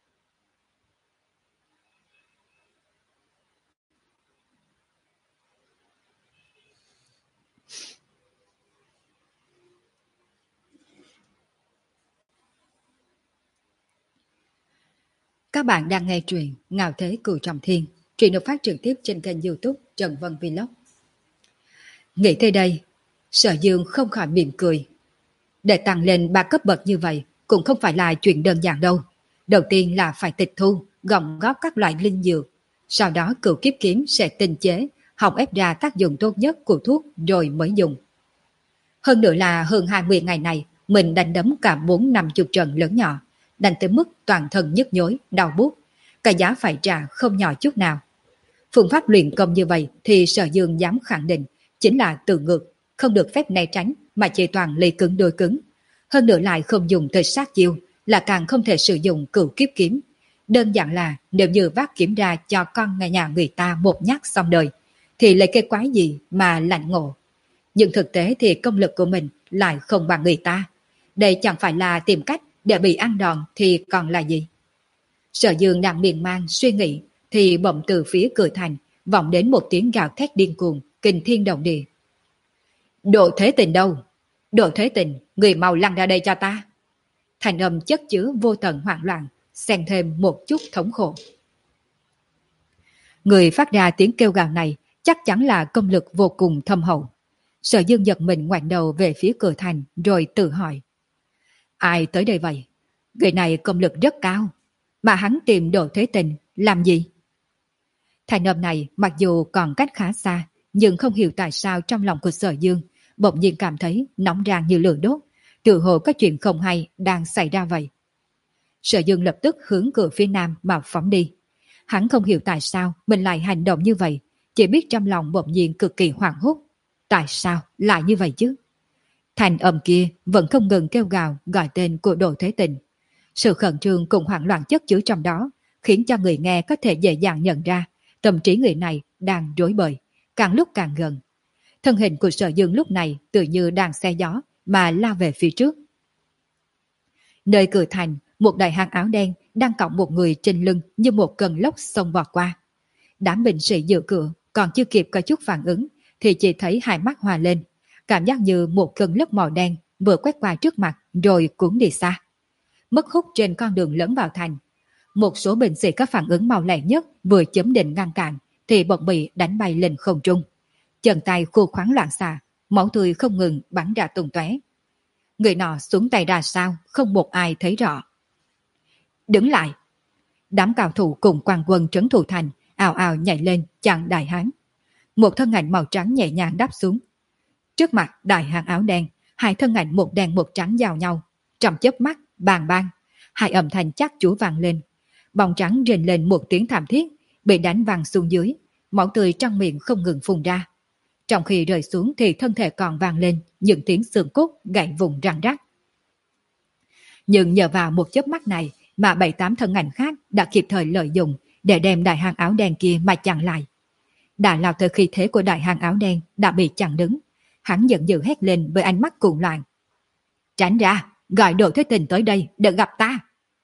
Các bạn đang nghe truyện Ngạo Thế Cửu Trọng Thiên, truyện được phát trực tiếp trên kênh YouTube Trần Vân Vlog. Nghĩ tới đây, Sở Dương không khỏi mỉm cười. Để tăng lên ba cấp bậc như vậy cũng không phải là chuyện đơn giản đâu. Đầu tiên là phải tịch thu, gom góp các loại linh dược. Sau đó Cửu Kiếp Kiếm sẽ tinh chế, học ép ra tác dụng tốt nhất của thuốc rồi mới dùng. Hơn nữa là hơn hai mươi ngày này, mình đánh đấm cả bốn năm chục trận lớn nhỏ, đánh tới mức toàn thân nhức nhối, đau buốt. Cả giá phải trả không nhỏ chút nào. Phương pháp luyện công như vậy thì Sở Dương dám khẳng định chính là tự ngược, không được phép né tránh mà chỉ toàn lì cứng đôi cứng. Hơn nữa lại không dùng tới sát chiêu, là càng không thể sử dụng Cửu Kiếp Kiếm. Đơn giản là nếu như vác kiếm ra cho con nhà nhà người ta một nhát xong đời, thì lấy cái quái gì mà lạnh ngộ. Nhưng thực tế thì công lực của mình lại không bằng người ta. Đây chẳng phải là tìm cách để bị ăn đòn thì còn là gì? Sở Dương đang miên man suy nghĩ thì bỗng từ phía cửa thành vọng đến một tiếng gào thét điên cuồng, kinh thiên động địa. Độ Thế Tình đâu? Độ Thế Tình, người mau lăn ra đây cho ta. Thành âm chất chứa vô tận hoảng loạn, xen thêm một chút thống khổ. Người phát ra tiếng kêu gào này chắc chắn là công lực vô cùng thâm hậu. Sở Dương giật mình ngoảnh đầu về phía cửa thành rồi tự hỏi. Ai tới đây vậy? Người này công lực rất cao, mà hắn tìm Độ Thế Tình làm gì? Thành âm này mặc dù còn cách khá xa, nhưng không hiểu tại sao trong lòng của Sở Dương bỗng nhiên cảm thấy nóng rang như lửa đốt, tự hồ có chuyện không hay đang xảy ra vậy. Sở Dương lập tức hướng cửa phía nam mà phóng đi. Hắn không hiểu tại sao mình lại hành động như vậy, chỉ biết trong lòng bỗng nhiên cực kỳ hoảng hốt. Tại sao lại như vậy chứ? Thành âm kia vẫn không ngừng kêu gào gọi tên của Độ Thế Tình. Sự khẩn trương cùng hoảng loạn chất chứa trong đó khiến cho người nghe có thể dễ dàng nhận ra tâm trí người này đang rối bời, càng lúc càng gần. Thân hình của Sở Dương lúc này tự như đang xe gió mà lao về phía trước. Nơi cửa thành, một đại hán áo đen đang cõng một người trên lưng như một cơn lốc xông vọt qua. Đám binh sĩ giữ cửa còn chưa kịp có chút phản ứng thì chỉ thấy hai mắt hòa lên, cảm giác như một cơn lốc màu đen vừa quét qua trước mặt rồi cuốn đi xa. Mất hút trên con đường lớn vào thành. Một số binh sĩ có phản ứng mau lẹ nhất vừa chấm định ngăn cản thì bỗng bị đánh bay lên không trung. Chân tay khô khoắn loạn xạ, máu tươi không ngừng bắn ra tung tóe. Người nọ xuống tay ra sao không một ai thấy rõ. Đứng lại! Đám cao thủ cùng quan quân trấn thủ thành ào ào nhảy lên chặn đại hán. Một thân ảnh màu trắng nhẹ nhàng đáp xuống. Trước mặt đại hán áo đen, hai thân ảnh một đen một trắng giao nhau. Trong chớp mắt, bàng bang, hai âm thanh chắc chúa vang lên. Bóng trắng rền lên một tiếng thảm thiết, bị đánh văng xuống dưới, máu tươi trong miệng không ngừng phun ra. Trong khi rơi xuống thì thân thể còn vang lên những tiếng xương cốt gãy vùng răng rắc. Nhưng nhờ vào một chớp mắt này mà bảy tám thân ảnh khác đã kịp thời lợi dụng để đem đại hán áo đen kia mà chặn lại. Đã lao tới khí thế của đại hán áo đen đã bị chặn đứng. Hắn giận dữ hét lên với ánh mắt cuồng loạn. Tránh ra, gọi Đỗ Thế Tình tới đây để gặp ta.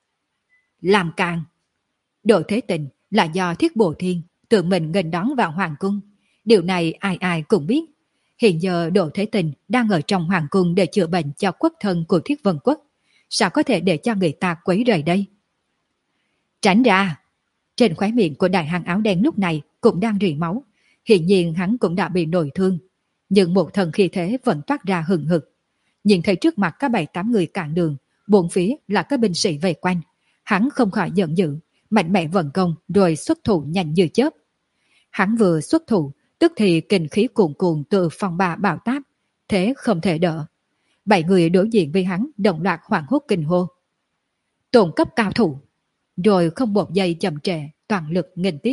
Làm càn! Đỗ Thế Tình là do Thiết Bồ Thiên tự mình nghênh đón vào hoàng cung. Điều này ai ai cũng biết. Hiện giờ Đỗ Thế Tình đang ở trong hoàng cung để chữa bệnh cho quốc thân của Thiết Vân Quốc. Sao có thể để cho người ta quấy rầy đây? Tránh ra! Trên khóe miệng của đại hán áo đen lúc này cũng đang rỉ máu. Hiện nhiên hắn cũng đã bị nội thương. Nhưng một thần khí thế vẫn toát ra hừng hực. Nhìn thấy trước mặt các bảy tám người cản đường, bốn phía là các binh sĩ vây quanh. Hắn không khỏi giận dữ, mạnh mẽ vận công rồi xuất thủ nhanh như chớp. Hắn vừa xuất thủ, tức thì kinh khí cuồn cuộn từ phòng bà bạo táp, thế không thể đỡ. Bảy người đối diện với hắn đồng loạt hoảng hốt kinh hô. Tổn cấp cao thủ, rồi không một giây chậm trễ, toàn lực nghênh tiếp.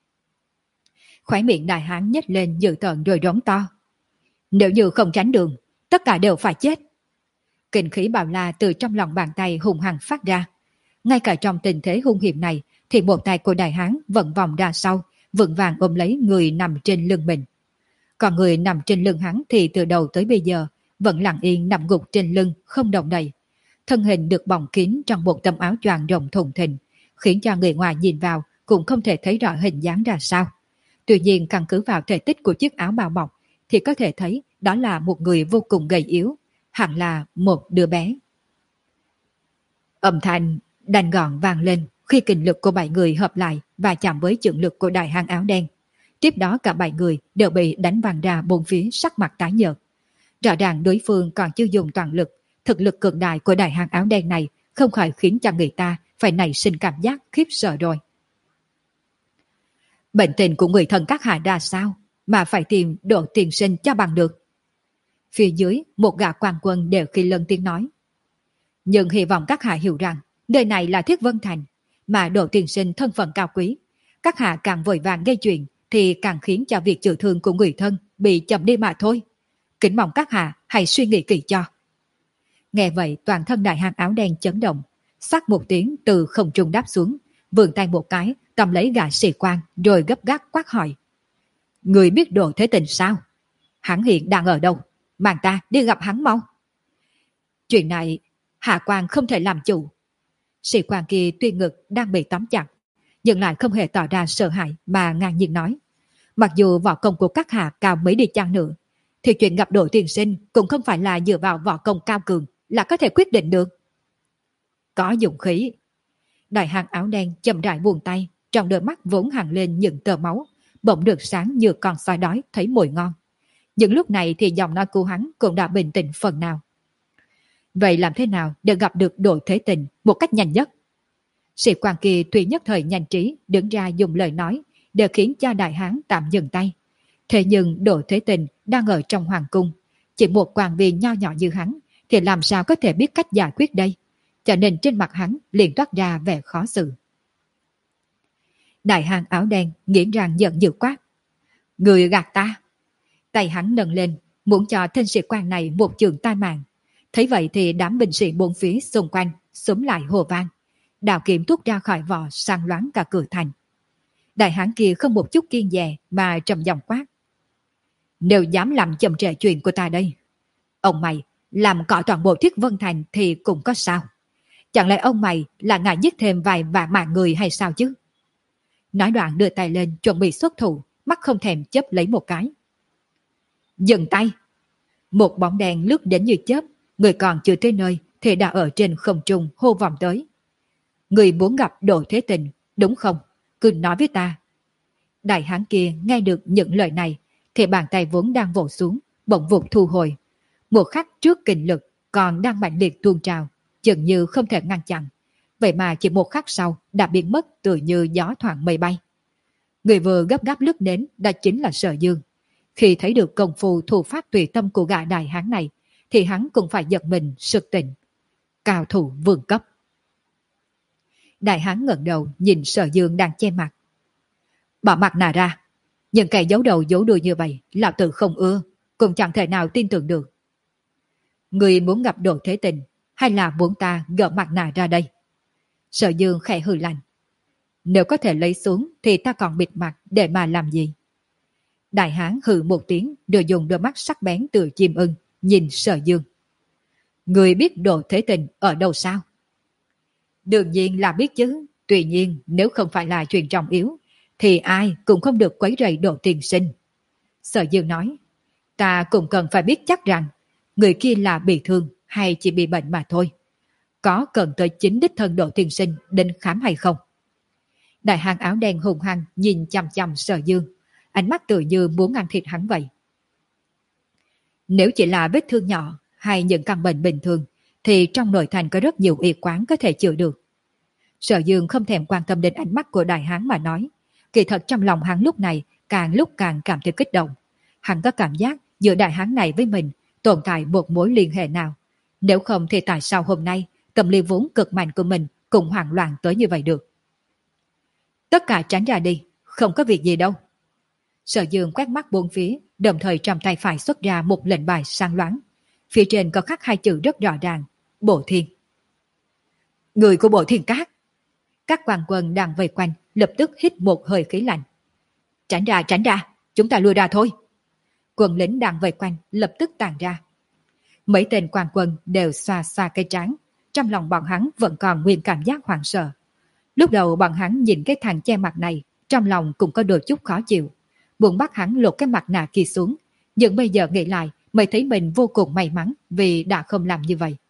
Khóe miệng đại hán nhếch lên dữ tợn rồi rống to. Nếu như không tránh đường, tất cả đều phải chết. Kinh khí bạo la từ trong lòng bàn tay hung hăng phát ra. Ngay cả trong tình thế hung hiểm này thì một tay của đại hán vẫn vòng ra sau, vững vàng ôm lấy người nằm trên lưng mình. Còn người nằm trên lưng hắn thì từ đầu tới bây giờ vẫn lặng yên nằm gục trên lưng, không động đậy. Thân hình được bọc kín trong một tấm áo choàng rộng thùng thình, khiến cho người ngoài nhìn vào cũng không thể thấy rõ hình dáng ra sao. Tuy nhiên căn cứ vào thể tích của chiếc áo bao bọc thì có thể thấy đó là một người vô cùng gầy yếu, hẳn là một đứa bé. Âm thanh đành gọn vang lên khi kình lực của bảy người hợp lại và chạm với chưởng lực của đại hán áo đen. Tiếp đó cả bảy người đều bị đánh văng ra bốn phía, sắc mặt tái nhợt. Rõ ràng đối phương còn chưa dùng toàn lực, thực lực cường đại của đại hán áo đen này không khỏi khiến cho người ta phải nảy sinh cảm giác khiếp sợ rồi. Bệnh tình của người thân các hạ ra sao mà phải tìm Đỗ tiên sinh cho bằng được? Phía dưới một gã quan quân đều khi lớn tiếng nói. Nhưng hy vọng các hạ hiểu rằng nơi này là Thiết Vân Thành, mà Đỗ tiên sinh thân phận cao quý. Các hạ càng vội vàng gây chuyện thì càng khiến cho việc chữa thương của người thân bị chậm đi mà thôi. Kính mong các hạ hãy suy nghĩ kỹ cho. Nghe vậy toàn thân đại hán áo đen chấn động, sắc một tiếng từ không trung đáp xuống, vươn tay một cái cầm lấy gã sĩ quan rồi gấp gáp quát hỏi. Người biết Đỗ Thế Tình sao? Hắn hiện đang ở đâu? Mang ta đi gặp hắn mau. Chuyện này hạ quan không thể làm chủ. Sĩ quan kia tuy ngực đang bị tóm chặt, nhưng lại không hề tỏ ra sợ hãi mà ngang nhiên nói. Mặc dù võ công của các hạ cao mấy đi chăng nữa, thì chuyện gặp Đỗ tiên sinh cũng không phải là dựa vào võ công cao cường là có thể quyết định được. Có dụng khí. Đại hán áo đen chậm rãi buông tay, trong đôi mắt vốn hằn lên những tơ máu, bỗng được sáng như con sói đói thấy mồi ngon. Những lúc này thì giọng nói của hắn cũng đã bình tĩnh phần nào. Vậy làm thế nào để gặp được Đỗ Thế Tình một cách nhanh nhất? Sĩ quan kia tuy nhất thời nhanh trí đứng ra dùng lời nói để khiến cho đại hán tạm dừng tay. Thế nhưng Đỗ Thế Tình đang ở trong hoàng cung, chỉ một quan viên nho nhỏ như hắn thì làm sao có thể biết cách giải quyết đây? Cho nên trên mặt hắn liền toát ra vẻ khó xử. Đại hán áo đen nghiến răng giận dữ quát. Người gạt ta! Tay hắn nâng lên, muốn cho tên sĩ quan này một trường tai mạng. Thấy vậy thì đám binh sĩ bốn phía xung quanh xúm lại hồ vang. Đào kiếm tuốt ra khỏi vỏ sang loáng cả cửa thành. Đại hán kia không một chút kiêng dè mà trầm giọng quát. Nếu dám làm chậm trễ chuyện của ta đây, ông mày làm cọ toàn bộ Thiết Vân Thành thì cũng có sao? Chẳng lẽ ông mày là ngại giết thêm vài vạn mạng người hay sao chứ? Nói đoạn đưa tay lên chuẩn bị xuất thủ, mắt không thèm chớp lấy một cái. Dừng tay! Một bóng đèn lướt đến như chớp, Người còn chưa tới nơi thì đã ở trên không trung hô vọng tới. Người muốn gặp Đỗ Thế Tình, đúng không? Cứ nói với ta. Đại hán kia nghe được những lời này thì bàn tay vốn đang vỗ xuống, bỗng vụt thu hồi. Một khắc trước kình lực còn đang mạnh liệt tuôn trào, chừng như không thể ngăn chặn. Vậy mà chỉ một khắc sau đã biến mất tự như gió thoảng mây bay. Người vừa gấp gáp lướt đến đã chính là Sở Dương. Khi thấy được công phu thủ pháp tùy tâm của gã đại hán này thì hắn cũng phải giật mình sực tỉnh. Cao thủ vương cấp. Đại hán ngẩng đầu nhìn Sở Dương đang che mặt. Bỏ mặt nạ ra. Những kẻ giấu đầu giấu đuôi như vậy lão tử không ưa, cũng chẳng thể nào tin tưởng được. Người muốn gặp Đỗ Thế Tình hay là muốn ta gỡ mặt nạ ra đây? Sở Dương khẽ hừ lạnh. Nếu có thể lấy xuống thì ta còn bịt mặt để mà làm gì? Đại hán hừ một tiếng rồi dùng đôi mắt sắc bén từ chim ưng nhìn Sở Dương. Người biết Đỗ Thế Tình ở đâu sao? Đương nhiên là biết chứ. Tuy nhiên nếu không phải là chuyện trọng yếu thì ai cũng không được quấy rầy Đỗ tiên sinh. Sở Dương nói. Ta cũng cần phải biết chắc rằng người kia là bị thương hay chỉ bị bệnh mà thôi. Có cần tới chính đích thân Đỗ tiên sinh đến khám hay không? Đại hán áo đen hùng hăng nhìn chằm chằm Sở Dương, ánh mắt tự như muốn ăn thịt hắn vậy. Nếu chỉ là vết thương nhỏ hay những căn bệnh bình thường thì trong nội thành có rất nhiều y quán có thể chữa được. Sở Dương không thèm quan tâm đến ánh mắt của đại hán mà nói. Kỳ thật trong lòng hắn lúc này càng lúc càng cảm thấy kích động. Hắn có cảm giác giữa đại hán này với mình tồn tại một mối liên hệ nào. Nếu không thì tại sao hôm nay tâm lý vốn cực mạnh của mình cũng hoảng loạn tới như vậy được? Tất cả tránh ra đi, không có việc gì đâu. Sở Dương quét mắt bốn phía, đồng thời trong tay phải xuất ra một lệnh bài sáng loáng. Phía trên có khắc hai chữ rất rõ ràng, Bộ Thiên. Người của Bộ Thiên Các. Các quan quân đang vây quanh lập tức hít một hơi khí lạnh. Tránh ra, tránh ra, chúng ta lui ra thôi. Quân lính đang vây quanh lập tức tàn ra. Mấy tên quan quân đều xoa xoa cái trán, trong lòng bọn hắn vẫn còn nguyên cảm giác hoảng sợ. Lúc đầu bọn hắn nhìn cái thằng che mặt này, trong lòng cũng có đôi chút khó chịu, muốn bắt hắn lột cái mặt nạ kia xuống, nhưng bây giờ nghĩ lại mới thấy mình vô cùng may mắn vì đã không làm như vậy.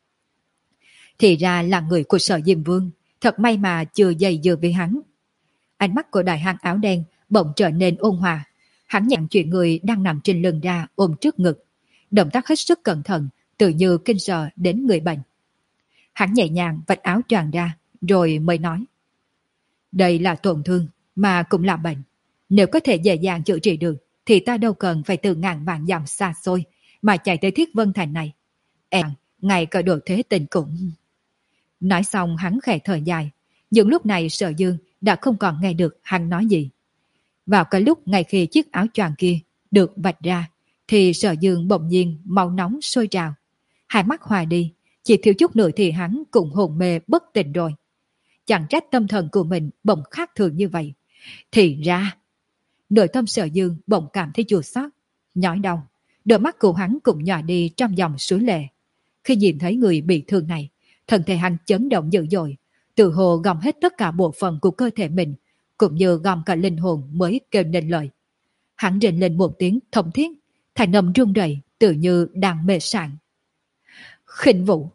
Thì ra là người của Sở Diêm Vương, thật may mà chưa dày dừa với hắn. Ánh mắt của đại hán áo đen bỗng trở nên ôn hòa, hắn nhận chuyện người đang nằm trên lưng ra ôm trước ngực, động tác hết sức cẩn thận, tự như kinh sợ đến người bệnh. Hắn nhẹ nhàng vạch áo choàng ra, rồi mới nói. Đây là tổn thương, mà cũng là bệnh. Nếu có thể dễ dàng chữa trị được, thì ta đâu cần phải từ ngàn vạn dặm xa xôi, mà chạy tới Thiết Vân Thành này. Em, ngày cả Đỗ Thế Tình cũng... Nói xong hắn khẽ thở dài, nhưng lúc này Sở Dương đã không còn nghe được hắn nói gì. Vào cái lúc ngay khi chiếc áo choàng kia được vạch ra, thì Sở Dương bỗng nhiên máu nóng sôi trào. Hai mắt hòa đi, chỉ thiếu chút nữa thì hắn cũng hồn mê bất tỉnh rồi. Chẳng trách tâm thần của mình bỗng khác thường như vậy. Thì ra, nội tâm Sở Dương bỗng cảm thấy chua xót, nhói đau. Đôi mắt của hắn cũng nhòa đi trong dòng suối lệ. Khi nhìn thấy người bị thương này, thân thể hắn chấn động dữ dội, tự hồ gom hết tất cả bộ phận của cơ thể mình, cũng như gom cả linh hồn mới kêu nên lời. Hắn rên lên một tiếng thống thiết, thành âm rung rẩy, tự như đang mê sảng. Khinh Vũ.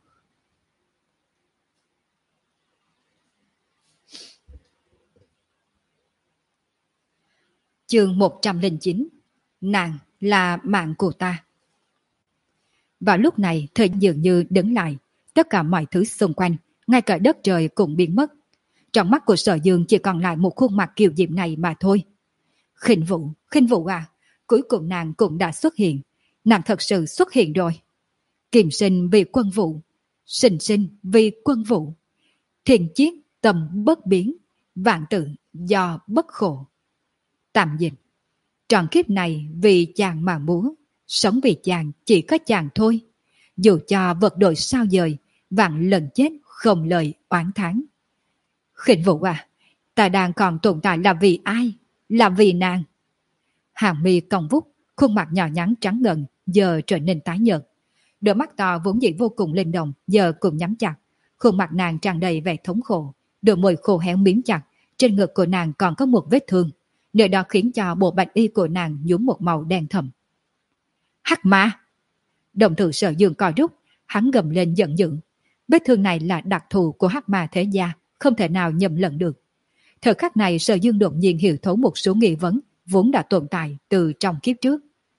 Chương một trăm lẻ chín. Nàng là mạng của ta. Vào lúc này, thời dường như đứng lại, tất cả mọi thứ xung quanh, ngay cả đất trời cũng biến mất. Trong mắt của Sở Dương chỉ còn lại một khuôn mặt kiều diễm này mà thôi. Khinh Vũ, Khinh Vũ à, cuối cùng nàng cũng đã xuất hiện. Nàng thật sự xuất hiện rồi. Kiềm sinh vì quân vụ, sinh sinh vì quân vụ. Thiền chiết tâm bất biến, vạn tự do bất khổ. Tạm dịch. Trọn kiếp này vì chàng mà múa, sống vì chàng chỉ có chàng thôi. Dù cho vật đổi sao dời, vạn lần chết không lời oán thán. Khinh Vũ à, ta đang còn tồn tại là vì ai? Là vì nàng. Hàng mi cong vút, khuôn mặt nhỏ nhắn trắng ngần giờ trở nên tái nhợt. Đôi mắt to vốn dĩ vô cùng linh động giờ cũng nhắm chặt. Khuôn mặt nàng tràn đầy vẻ thống khổ, đôi môi khô héo miếm chặt. Trên ngực của nàng còn có một vết thương, nơi đó khiến cho bộ bạch y của nàng nhuốm một màu đen thẫm. Hắc ma! Đồng tử Sở Dương co rút, Hắn gầm lên giận dữ. Vết thương này là đặc thù của hắc ma thế gia, không thể nào nhầm lẫn được. Thời khắc này Sở Dương đột nhiên hiểu thấu một số nghi vấn vốn đã tồn tại từ trong kiếp trước.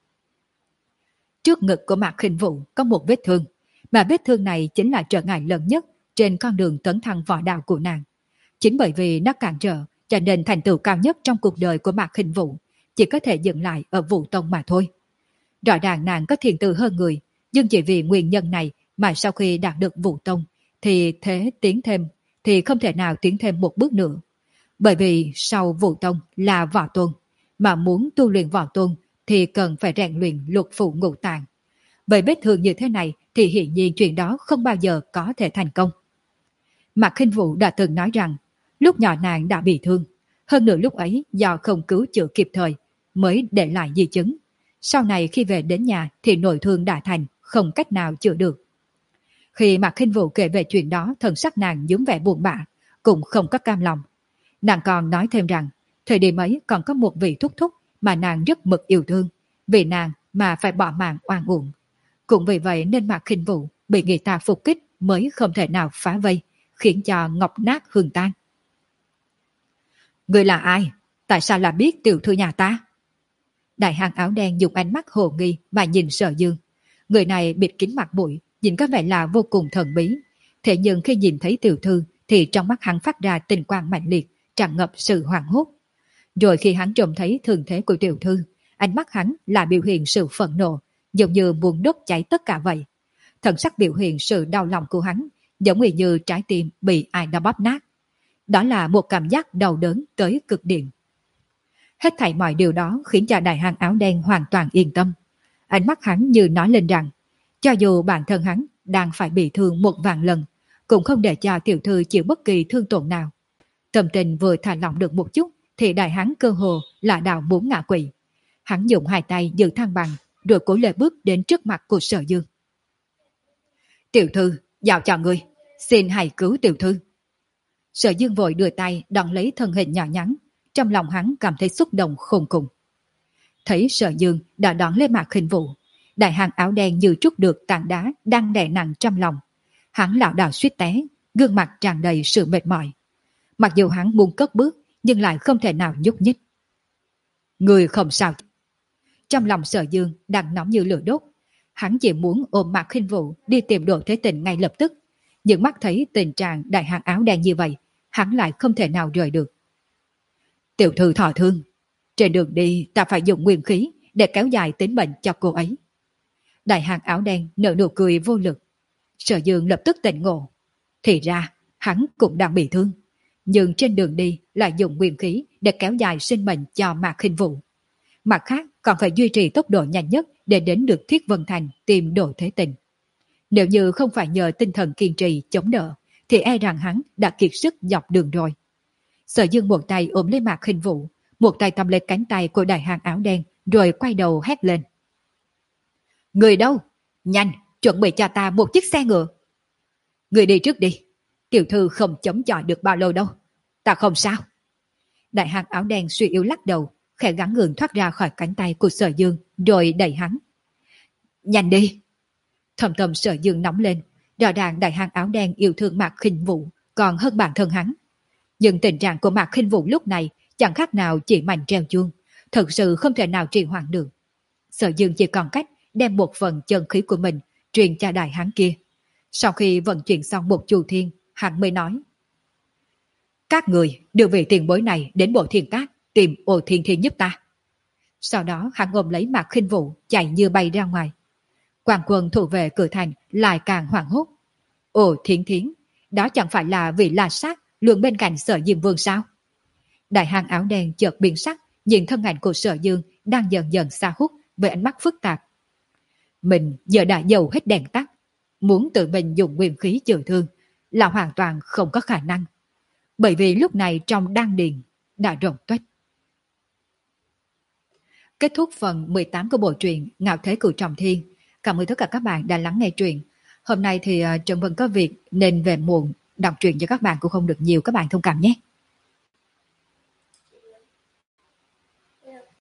Trước ngực của Mạc Khinh Vũ có một vết thương, mà vết thương này chính là trở ngại lớn nhất trên con đường tấn thăng võ đạo của nàng. Chính bởi vì nó cản trở, cho nên thành tựu cao nhất trong cuộc đời của Mạc Khinh Vũ chỉ có thể dừng lại ở Vũ Tông mà thôi. Rõ ràng nàng có thiền tư hơn người, nhưng chỉ vì nguyên nhân này mà sau khi đạt được Vũ Tông thì thế tiến thêm, thì không thể nào tiến thêm một bước nữa. Bởi vì sau Vũ Tông là Võ Tôn, mà muốn tu luyện Võ Tôn thì cần phải rèn luyện lục phủ ngũ tạng. Với vết thương như thế này thì hiển nhiên chuyện đó không bao giờ có thể thành công. Mạc Khinh Vũ đã từng nói rằng lúc nhỏ nàng đã bị thương, hơn nữa lúc ấy do không cứu chữa kịp thời mới để lại di chứng. Sau này khi về đến nhà thì nội thương đã thành, không cách nào chữa được. Khi Mạc Khinh Vũ kể về chuyện đó, thần sắc nàng nhuốm vẻ buồn bã, cũng không có cam lòng. Nàng còn nói thêm rằng thời điểm ấy còn có một vị thúc thúc mà nàng rất mực yêu thương, vì nàng mà phải bỏ mạng oan uổng. Cũng vì vậy nên Mạc Khinh Vũ bị người ta phục kích mới không thể nào phá vây, khiến cho ngọc nát hương tan. Người là ai? Tại sao là biết tiểu thư nhà ta? Đại hán áo đen dùng ánh mắt hồ nghi mà nhìn Sở Dương. Người này bịt kín mặt mũi, nhìn có vẻ là vô cùng thần bí. Thế nhưng khi nhìn thấy tiểu thư thì trong mắt hắn phát ra tình quang mạnh liệt, tràn ngập sự hoảng hốt. Rồi khi hắn trông thấy thường thế của tiểu thư, ánh mắt hắn là biểu hiện sự phẫn nộ, giống như muốn đốt cháy tất cả vậy. Thần sắc biểu hiện sự đau lòng của hắn, giống như trái tim bị ai đó bóp nát. Đó là một cảm giác đau đớn tới cực điểm. Hết thảy mọi điều đó khiến cho đại hán áo đen hoàn toàn yên tâm. Ánh mắt hắn như nói lên rằng, cho dù bản thân hắn đang phải bị thương một vạn lần, cũng không để cho tiểu thư chịu bất kỳ thương tổn nào. Tâm tình vừa thả lỏng được một chút, thì đại hán cơ hồ là đào muốn ngã quỵ. Hắn dùng hai tay giữ thăng bằng, rồi cố lê bước đến trước mặt của Sở Dương. Tiểu thư, giao cho ngươi, xin hãy cứu tiểu thư. Sở Dương vội đưa tay đón lấy thân hình nhỏ nhắn, trong lòng hắn cảm thấy xúc động khôn cùng. Thấy Sở Dương đã đón lấy Mạc Khinh Vũ, đại hán áo đen như trút được tảng đá đang đè nặng trong lòng. Hắn lảo đảo suýt té, gương mặt tràn đầy sự mệt mỏi. Mặc dù hắn muốn cất bước, nhưng lại không thể nào nhúc nhích. Người không sao. Trong lòng Sở Dương đang nóng như lửa đốt. Hắn chỉ muốn ôm Mạc Khinh Vũ đi tìm Đỗ Thế Tình ngay lập tức. Nhưng mắt thấy tình trạng đại hán áo đen như vậy, hắn lại không thể nào rời được. Tiểu thư thọ thương, trên đường đi ta phải dùng nguyên khí để kéo dài tính mệnh cho cô ấy. Đại hán áo đen nở nụ cười vô lực. Sở Dương lập tức tỉnh ngộ. Thì ra hắn cũng đang bị thương, nhưng trên đường đi lại dùng nguyên khí để kéo dài sinh mệnh cho Mạc Khinh Vũ. Mặt khác còn phải duy trì tốc độ nhanh nhất để đến được Thiết Vân Thành tìm Đỗ Thế Tình. Nếu như không phải nhờ tinh thần kiên trì chống đỡ, thì e rằng hắn đã kiệt sức dọc đường rồi. Sở Dương một tay ôm lấy Mạc Khinh Vũ, một tay cầm lấy cánh tay của đại hán áo đen, rồi quay đầu hét lên. Người đâu? Nhanh, chuẩn bị cho ta một chiếc xe ngựa. Người đi trước đi, tiểu thư không chống chọi được bao lâu đâu. Ta không sao. Đại hán áo đen suy yếu lắc đầu, khẽ gắng gượng thoát ra khỏi cánh tay của Sở Dương, rồi đẩy hắn. Nhanh đi. Thầm thầm Sở Dương nóng lên, rõ ràng đại hán áo đen yêu thương Mạc Khinh Vũ còn hơn bản thân hắn. Nhưng tình trạng của Mạc Khinh Vũ lúc này chẳng khác nào chỉ mảnh treo chuông, thật sự không thể nào trì hoãn được. Sở Dương chỉ còn cách đem một phần chân khí của mình truyền cho đại hán kia. Sau khi vận chuyển xong một chu thiên, hắn mới nói: Các người đưa vị tiền bối này đến Bộ Thiên Cát tìm Ô Thiên Thiên giúp ta. Sau đó hắn ôm lấy Mạc Khinh Vũ chạy như bay ra ngoài. Quan quân thủ vệ cửa thành lại càng hoảng hốt. Ô Thiên Thiên, đó chẳng phải là vị La Sát luôn bên cạnh Sở Diêm Vương sao? Đại hán áo đen chợt biến sắc, nhìn thân ảnh của Sở Dương đang dần dần xa hút với ánh mắt phức tạp. Mình giờ đã dầu hết đèn tắt, muốn tự mình dùng nguyên khí chữa thương là hoàn toàn không có khả năng, bởi vì lúc này trong đan điền đã rộng tuếch. Kết thúc phần mười tám của bộ truyện Ngạo Thế Cửu Trọng Thiên. Cảm ơn tất cả các bạn đã lắng nghe truyện. Hôm nay thì uh, Trần Vân có việc nên về muộn, đọc truyện cho các bạn cũng không được nhiều, các bạn thông cảm nhé.